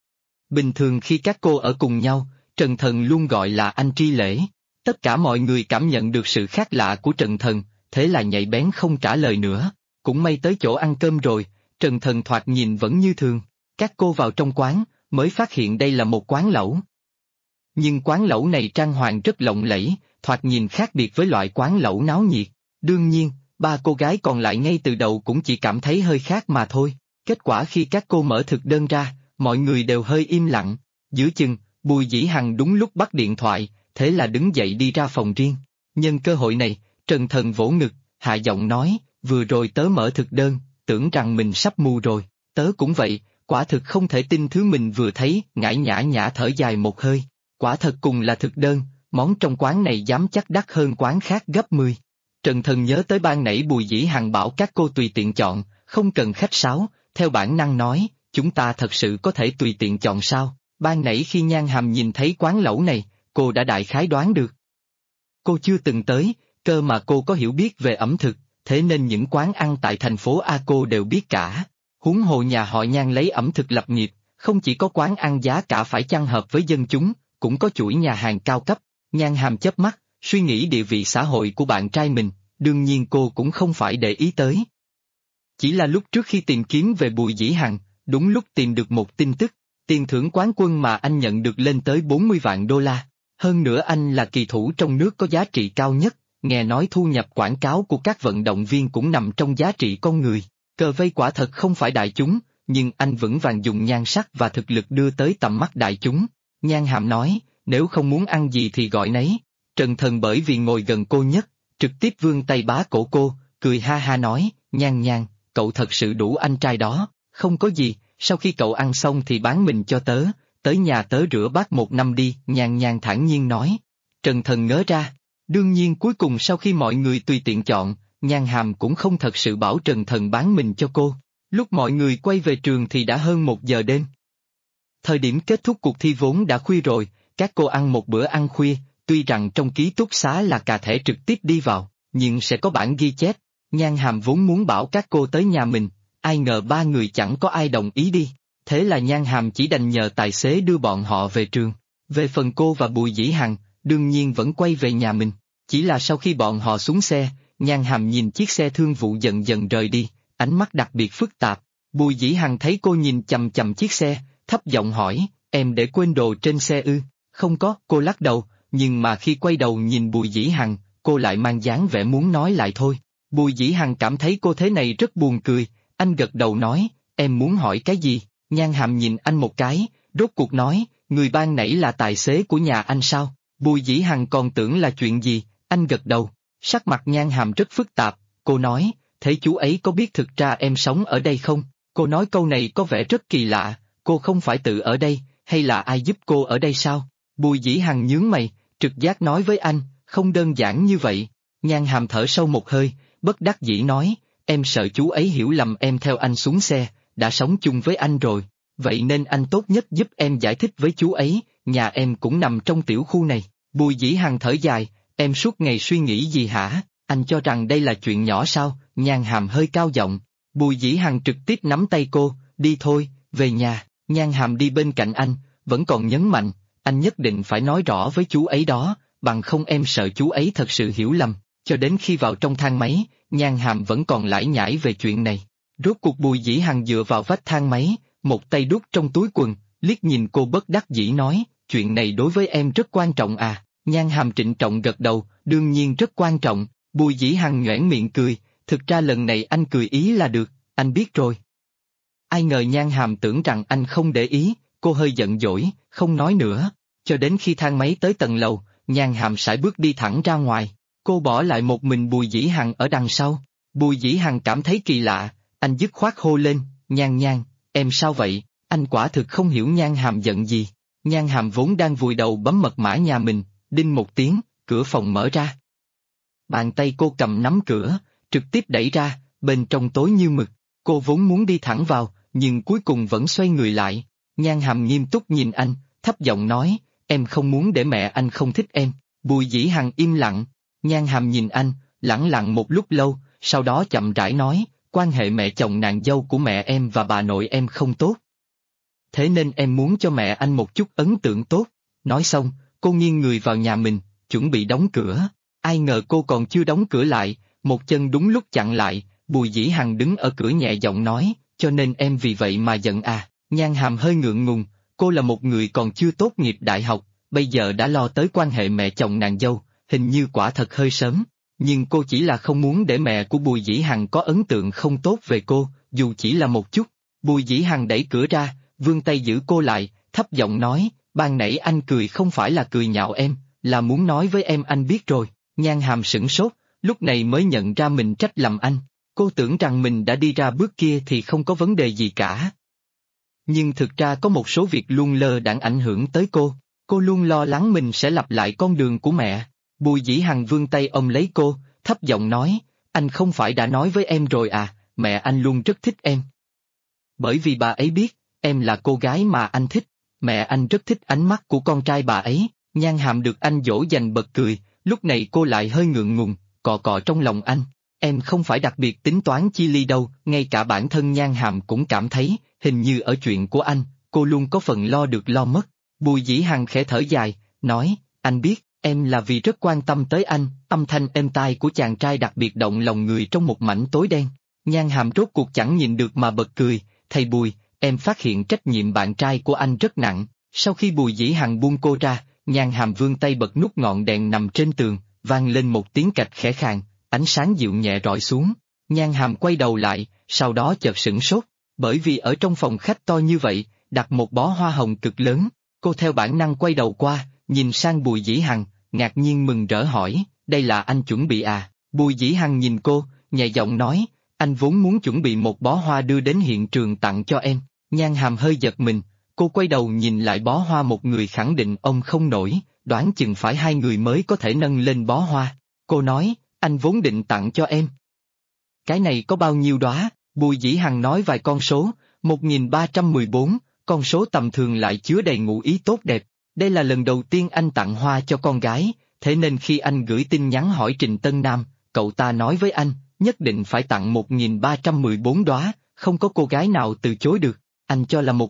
Bình thường khi các cô ở cùng nhau, Trần Thần luôn gọi là anh Tri Lễ. Tất cả mọi người cảm nhận được sự khác lạ của Trần Thần, thế là nhạy bén không trả lời nữa. Cũng may tới chỗ ăn cơm rồi, Trần Thần thoạt nhìn vẫn như thường. Các cô vào trong quán, mới phát hiện đây là một quán lẩu. Nhưng quán lẩu này trang hoàng rất lộng lẫy, thoạt nhìn khác biệt với loại quán lẩu náo nhiệt. Đương nhiên, ba cô gái còn lại ngay từ đầu cũng chỉ cảm thấy hơi khác mà thôi. Kết quả khi các cô mở thực đơn ra, mọi người đều hơi im lặng. Giữa chừng, Bùi Dĩ Hằng đúng lúc bắt điện thoại, thế là đứng dậy đi ra phòng riêng. Nhân cơ hội này, Trần Thần vỗ ngực, hạ giọng nói, vừa rồi tớ mở thực đơn, tưởng rằng mình sắp mù rồi, tớ cũng vậy, quả thực không thể tin thứ mình vừa thấy, ngải nhã nhã thở dài một hơi. Quả thật cùng là thực đơn, món trong quán này dám chắc đắt hơn quán khác gấp 10. Trần Thần nhớ tới ban nãy Bùi Dĩ Hằng bảo các cô tùy tiện chọn, không cần khách sáo, theo bản năng nói, chúng ta thật sự có thể tùy tiện chọn sao? Ban nãy khi Nhan Hàm nhìn thấy quán lẩu này, cô đã đại khái đoán được. Cô chưa từng tới, cơ mà cô có hiểu biết về ẩm thực, thế nên những quán ăn tại thành phố A cô đều biết cả. Huống hồ nhà họ Nhan lấy ẩm thực lập nghiệp, không chỉ có quán ăn giá cả phải chăng hợp với dân chúng, cũng có chuỗi nhà hàng cao cấp. Nhan Hàm chớp mắt, suy nghĩ địa vị xã hội của bạn trai mình, đương nhiên cô cũng không phải để ý tới. Chỉ là lúc trước khi tìm kiếm về Bùi Dĩ Hằng, đúng lúc tìm được một tin tức, tiền thưởng quán quân mà anh nhận được lên tới 40 vạn đô la. Hơn nữa anh là kỳ thủ trong nước có giá trị cao nhất, nghe nói thu nhập quảng cáo của các vận động viên cũng nằm trong giá trị con người. Cờ vây quả thật không phải đại chúng, nhưng anh vững vàng dùng nhan sắc và thực lực đưa tới tầm mắt đại chúng. Nhan Hàm nói, nếu không muốn ăn gì thì gọi nấy. Trần Thần bởi vì ngồi gần cô nhất, trực tiếp vươn tay bá cổ cô, cười ha ha nói, Nhan Nhan, cậu thật sự đủ anh trai đó, không có gì, sau khi cậu ăn xong thì bán mình cho tớ, tới nhà tớ rửa bát 1 năm đi, Nhan Nhan thản nhiên nói. Trần Thần ngớ ra, đương nhiên cuối cùng sau khi mọi người tùy tiện chọn, Nhan Hàm cũng không thật sự bảo Trần Thần bán mình cho cô. Lúc mọi người quay về trường thì đã hơn 1 giờ đêm. Thời điểm kết thúc cuộc thi vốn đã khuya rồi, các cô ăn một bữa ăn khuya, tuy rằng trong ký túc xá là cà thẻ trực tiếp đi vào, nhưng sẽ có bản ghi chép. Nhan Hàm vốn muốn bảo các cô tới nhà mình, ai ngờ 3 người chẳng có ai đồng ý đi, thế là Nhan Hàm chỉ đành nhờ tài xế đưa bọn họ về trường. Về phần cô và Bùi Dĩ Hằng, đương nhiên vẫn quay về nhà mình, chỉ là sau khi bọn họ xuống xe, Nhan Hàm nhìn chiếc xe thương vụ dần dần rời đi, ánh mắt đặc biệt phức tạp. Bùi Dĩ Hằng thấy cô nhìn chằm chằm chiếc xe, thấp giọng hỏi, em để quên đồ trên xe ư? Không có, cô lắc đầu, nhưng mà khi quay đầu nhìn Bùi Dĩ Hằng, cô lại mang dáng vẻ muốn nói lại thôi. Bùi Dĩ Hằng cảm thấy cô thế này rất buồn cười, anh gật đầu nói, em muốn hỏi cái gì? Nhan Hàm nhìn anh một cái, rốt cuộc nói, người ban nãy là tài xế của nhà anh sao? Bùi Dĩ Hằng còn tưởng là chuyện gì, anh gật đầu, sắc mặt Nhan Hàm rất phức tạp, cô nói, thế chú ấy có biết thực ra em sống ở đây không? Cô nói câu này có vẻ rất kỳ lạ, cô không phải tự ở đây, hay là ai giúp cô ở đây sao? Bùi Dĩ Hằng nhướng mày, trực giác nói với anh, không đơn giản như vậy. Nhan Hàm thở sâu một hơi, bất đắc dĩ nói, em sợ chú ấy hiểu lầm em theo anh xuống xe, đã sống chung với anh rồi, vậy nên anh tốt nhất giúp em giải thích với chú ấy, nhà em cũng nằm trong tiểu khu này. Bùi Dĩ Hằng thở dài, em suốt ngày suy nghĩ gì hả, anh cho rằng đây là chuyện nhỏ sao? Nhan Hàm hơi cao giọng. Bùi Dĩ Hằng trực tiếp nắm tay cô, đi thôi, về nhà. Nhan Hàm đi bên cạnh anh, vẫn còn nhấn mạnh, anh nhất định phải nói rõ với chú ấy đó, bằng không em sợ chú ấy thật sự hiểu lầm. Cho đến khi vào trong thang máy, Nhan Hàm vẫn còn lải nhải về chuyện này. Rốt cuộc Bùi Dĩ Hằng dựa vào vách thang máy, một tay đút trong túi quần, liếc nhìn cô bất đắc dĩ nói, chuyện này đối với em rất quan trọng à? Nhan Hàm trịnh trọng gật đầu, đương nhiên rất quan trọng. Bùi Dĩ Hằng nhoẻn miệng cười, thực ra lần này anh cười ý là được, anh biết rồi. Ai ngờ Nhan Hàm tưởng rằng anh không để ý, cô hơi giận dỗi, không nói nữa. Cho đến khi thang máy tới tầng lầu, Nhan Hàm sải bước đi thẳng ra ngoài. Cô bỏ lại một mình Bùi Dĩ Hằng ở đằng sau. Bùi Dĩ Hằng cảm thấy kỳ lạ, anh dứt khoát hô lên, Nhan Nhan, em sao vậy? Anh quả thực không hiểu Nhan Hàm giận gì. Nhan Hàm vốn đang vùi đầu bấm mật mã nhà mình, đinh một tiếng, cửa phòng mở ra. Bàn tay cô cầm nắm cửa, trực tiếp đẩy ra, bên trong tối như mực. Cô vốn muốn đi thẳng vào, nhưng cuối cùng vẫn xoay người lại. Nhan Hàm nghiêm túc nhìn anh, thấp giọng nói, em không muốn để mẹ anh không thích em. Bùi Dĩ Hằng im lặng. Nhan Hàm nhìn anh, lẳng lặng một lúc lâu, sau đó chậm rãi nói, quan hệ mẹ chồng nàng dâu của mẹ em và bà nội em không tốt. thế nên em muốn cho mẹ anh một chút ấn tượng tốt. Nói xong, cô nghiêng người vào nhà mình, chuẩn bị đóng cửa. Ai ngờ cô còn chưa đóng cửa lại, một chân đúng lúc chặn lại, Bùi Dĩ Hằng đứng ở cửa nhẹ giọng nói, cho nên em vì vậy mà giận à. Nhan Hàm hơi ngượng ngùng, cô là một người còn chưa tốt nghiệp đại học, bây giờ đã lo tới quan hệ mẹ chồng nàng dâu, hình như quả thật hơi sớm. Nhưng cô chỉ là không muốn để mẹ của Bùi Dĩ Hằng có ấn tượng không tốt về cô, dù chỉ là một chút. Bùi Dĩ Hằng đẩy cửa ra, vươn tay giữ cô lại, thấp giọng nói, ban nãy anh cười không phải là cười nhạo em, là muốn nói với em anh biết rồi. Nhan Hàm sửng sốt, lúc này mới nhận ra mình trách lầm anh. Cô tưởng rằng mình đã đi ra bước kia thì không có vấn đề gì cả. Nhưng thực ra có một số việc luôn lơ đãng ảnh hưởng tới cô. Cô luôn lo lắng mình sẽ lặp lại con đường của mẹ. Bùi Dĩ Hằng vươn tay ôm lấy cô, thấp giọng nói, anh không phải đã nói với em rồi à, mẹ anh luôn rất thích em. Bởi vì bà ấy biết, em là cô gái mà anh thích, mẹ anh rất thích ánh mắt của con trai bà ấy. Nhan Hàm được anh dỗ dành bật cười, lúc này cô lại hơi ngượng ngùng, cọ cọ trong lòng anh. Em không phải đặc biệt tính toán chi ly đâu, ngay cả bản thân Nhan Hàm cũng cảm thấy, hình như ở chuyện của anh, cô luôn có phần lo được lo mất. Bùi Dĩ Hằng khẽ thở dài, nói, anh biết, em là vì rất quan tâm tới anh, âm thanh êm tai của chàng trai đặc biệt động lòng người trong một mảnh tối đen. Nhan Hàm rốt cuộc chẳng nhịn được mà bật cười, thầy Bùi, em phát hiện trách nhiệm bạn trai của anh rất nặng. Sau khi Bùi Dĩ Hằng buông cô ra, Nhan Hàm vươn tay bật nút ngọn đèn nằm trên tường, vang lên một tiếng cạch khẽ khàng, ánh sáng dịu nhẹ rọi xuống. Nhan Hàm quay đầu lại, sau đó chợt sửng sốt, bởi vì ở trong phòng khách to như vậy, đặt một bó hoa hồng cực lớn. Cô theo bản năng quay đầu qua, nhìn sang Bùi Dĩ Hằng, ngạc nhiên mừng rỡ hỏi, đây là anh chuẩn bị à? Bùi Dĩ Hằng nhìn cô, nhẹ giọng nói, anh vốn muốn chuẩn bị một bó hoa đưa đến hiện trường tặng cho em. Nhan Hàm hơi giật mình, cô quay đầu nhìn lại bó hoa một người khẳng định ông không nổi, đoán chừng phải hai người mới có thể nâng lên bó hoa. Cô nói, anh vốn định tặng cho em. Cái này có bao nhiêu đóa? Bùi Dĩ Hằng nói vài con số, 1314, con số tầm thường lại chứa đầy ngụ ý tốt đẹp. Đây là lần đầu tiên anh tặng hoa cho con gái, thế nên khi anh gửi tin nhắn hỏi Trình Tân Nam, cậu ta nói với anh, nhất định phải tặng 1314 đóa, không có cô gái nào từ chối được. Anh cho là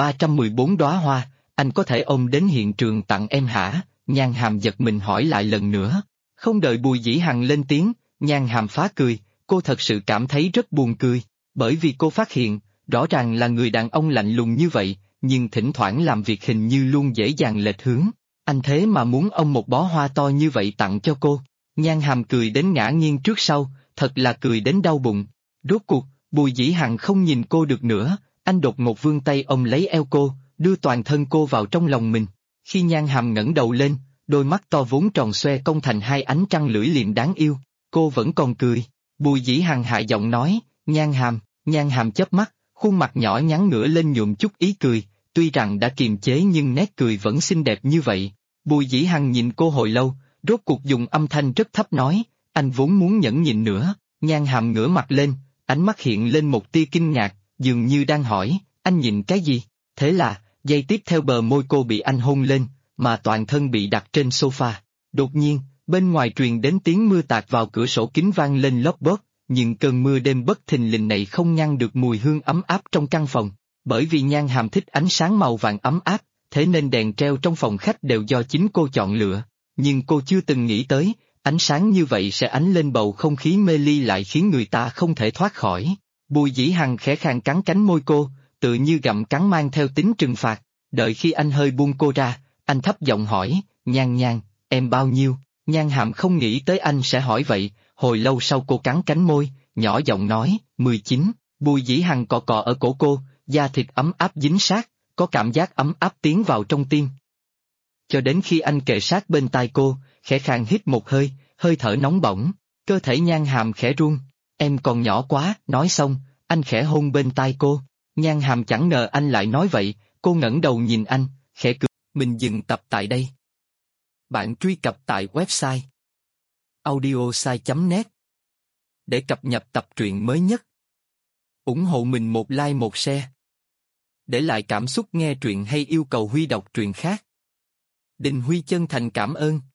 1314 đóa hoa, anh có thể ôm đến hiện trường tặng em hả? Nhan Hàm giật mình hỏi lại lần nữa. Không đợi Bùi Dĩ Hằng lên tiếng, Nhan Hàm phá cười, cô thật sự cảm thấy rất buồn cười, bởi vì cô phát hiện, rõ ràng là người đàn ông lạnh lùng như vậy, nhưng thỉnh thoảng làm việc hình như luôn dễ dàng lệch hướng. Anh thế mà muốn ông một bó hoa to như vậy tặng cho cô. Nhan Hàm cười đến ngã nghiêng trước sau, thật là cười đến đau bụng. Rốt cuộc, Bùi Dĩ Hằng không nhìn cô được nữa, anh đột ngột vươn tay ôm lấy eo cô, đưa toàn thân cô vào trong lòng mình. Khi Nhan Hàm ngẩng đầu lên, đôi mắt to vốn tròn xoe cong thành hai ánh trăng lưỡi liềm đáng yêu, cô vẫn còn cười. Bùi Dĩ Hằng hạ giọng nói, Nhan Hàm chớp mắt, khuôn mặt nhỏ nhắn ngửa lên nhuộm chút ý cười, tuy rằng đã kiềm chế nhưng nét cười vẫn xinh đẹp như vậy. Bùi Dĩ Hằng nhìn cô hồi lâu, rốt cuộc dùng âm thanh rất thấp nói, anh vốn muốn nhẫn nhịn nữa. Nhan Hàm ngửa mặt lên, ánh mắt hiện lên một tia kinh ngạc, dường như đang hỏi, anh nhìn cái gì? Thế là, giây tiếp theo bờ môi cô bị anh hôn lên, mà toàn thân bị đặt trên sofa. Đột nhiên, bên ngoài truyền đến tiếng mưa tạt vào cửa sổ kính vang lên lốp bốp, nhưng cơn mưa đêm bất thình lình này không ngăn được mùi hương ấm áp trong căn phòng. Bởi vì Nhan Hàm thích ánh sáng màu vàng ấm áp, thế nên đèn treo trong phòng khách đều do chính cô chọn lựa. Nhưng cô chưa từng nghĩ tới, ánh sáng như vậy sẽ ánh lên bầu không khí mê ly lại khiến người ta không thể thoát khỏi. Bùi Dĩ Hằng khẽ khàng cắn cánh môi cô, tự như gặm cắn mang theo tính trừng phạt. Đợi khi anh hơi buông cô ra, anh thấp giọng hỏi, Nhan, em bao nhiêu? Nhan Hàm không nghĩ tới anh sẽ hỏi vậy, hồi lâu sau cô cắn cánh môi, nhỏ giọng nói, 19. Bùi Dĩ Hằng cọ cọ ở cổ cô, da thịt ấm áp dính sát, có cảm giác ấm áp tiến vào trong tim. Cho đến khi anh kề sát bên tai cô, khẽ khàng hít một hơi, hơi thở nóng bỏng, cơ thể Nhan Hàm khẽ run, em còn nhỏ quá, nói xong, anh khẽ hôn bên tai cô. Nhan Hàm chẳng ngờ anh lại nói vậy, cô ngẩng đầu nhìn anh, khẽ cười. Mình dừng tập tại đây. Bạn truy cập tại website audiosai.net để cập nhật tập truyện mới nhất. Ủng hộ mình một like một share. Để lại cảm xúc nghe truyện hay yêu cầu Huy đọc truyện khác. Đình Huy chân thành cảm ơn.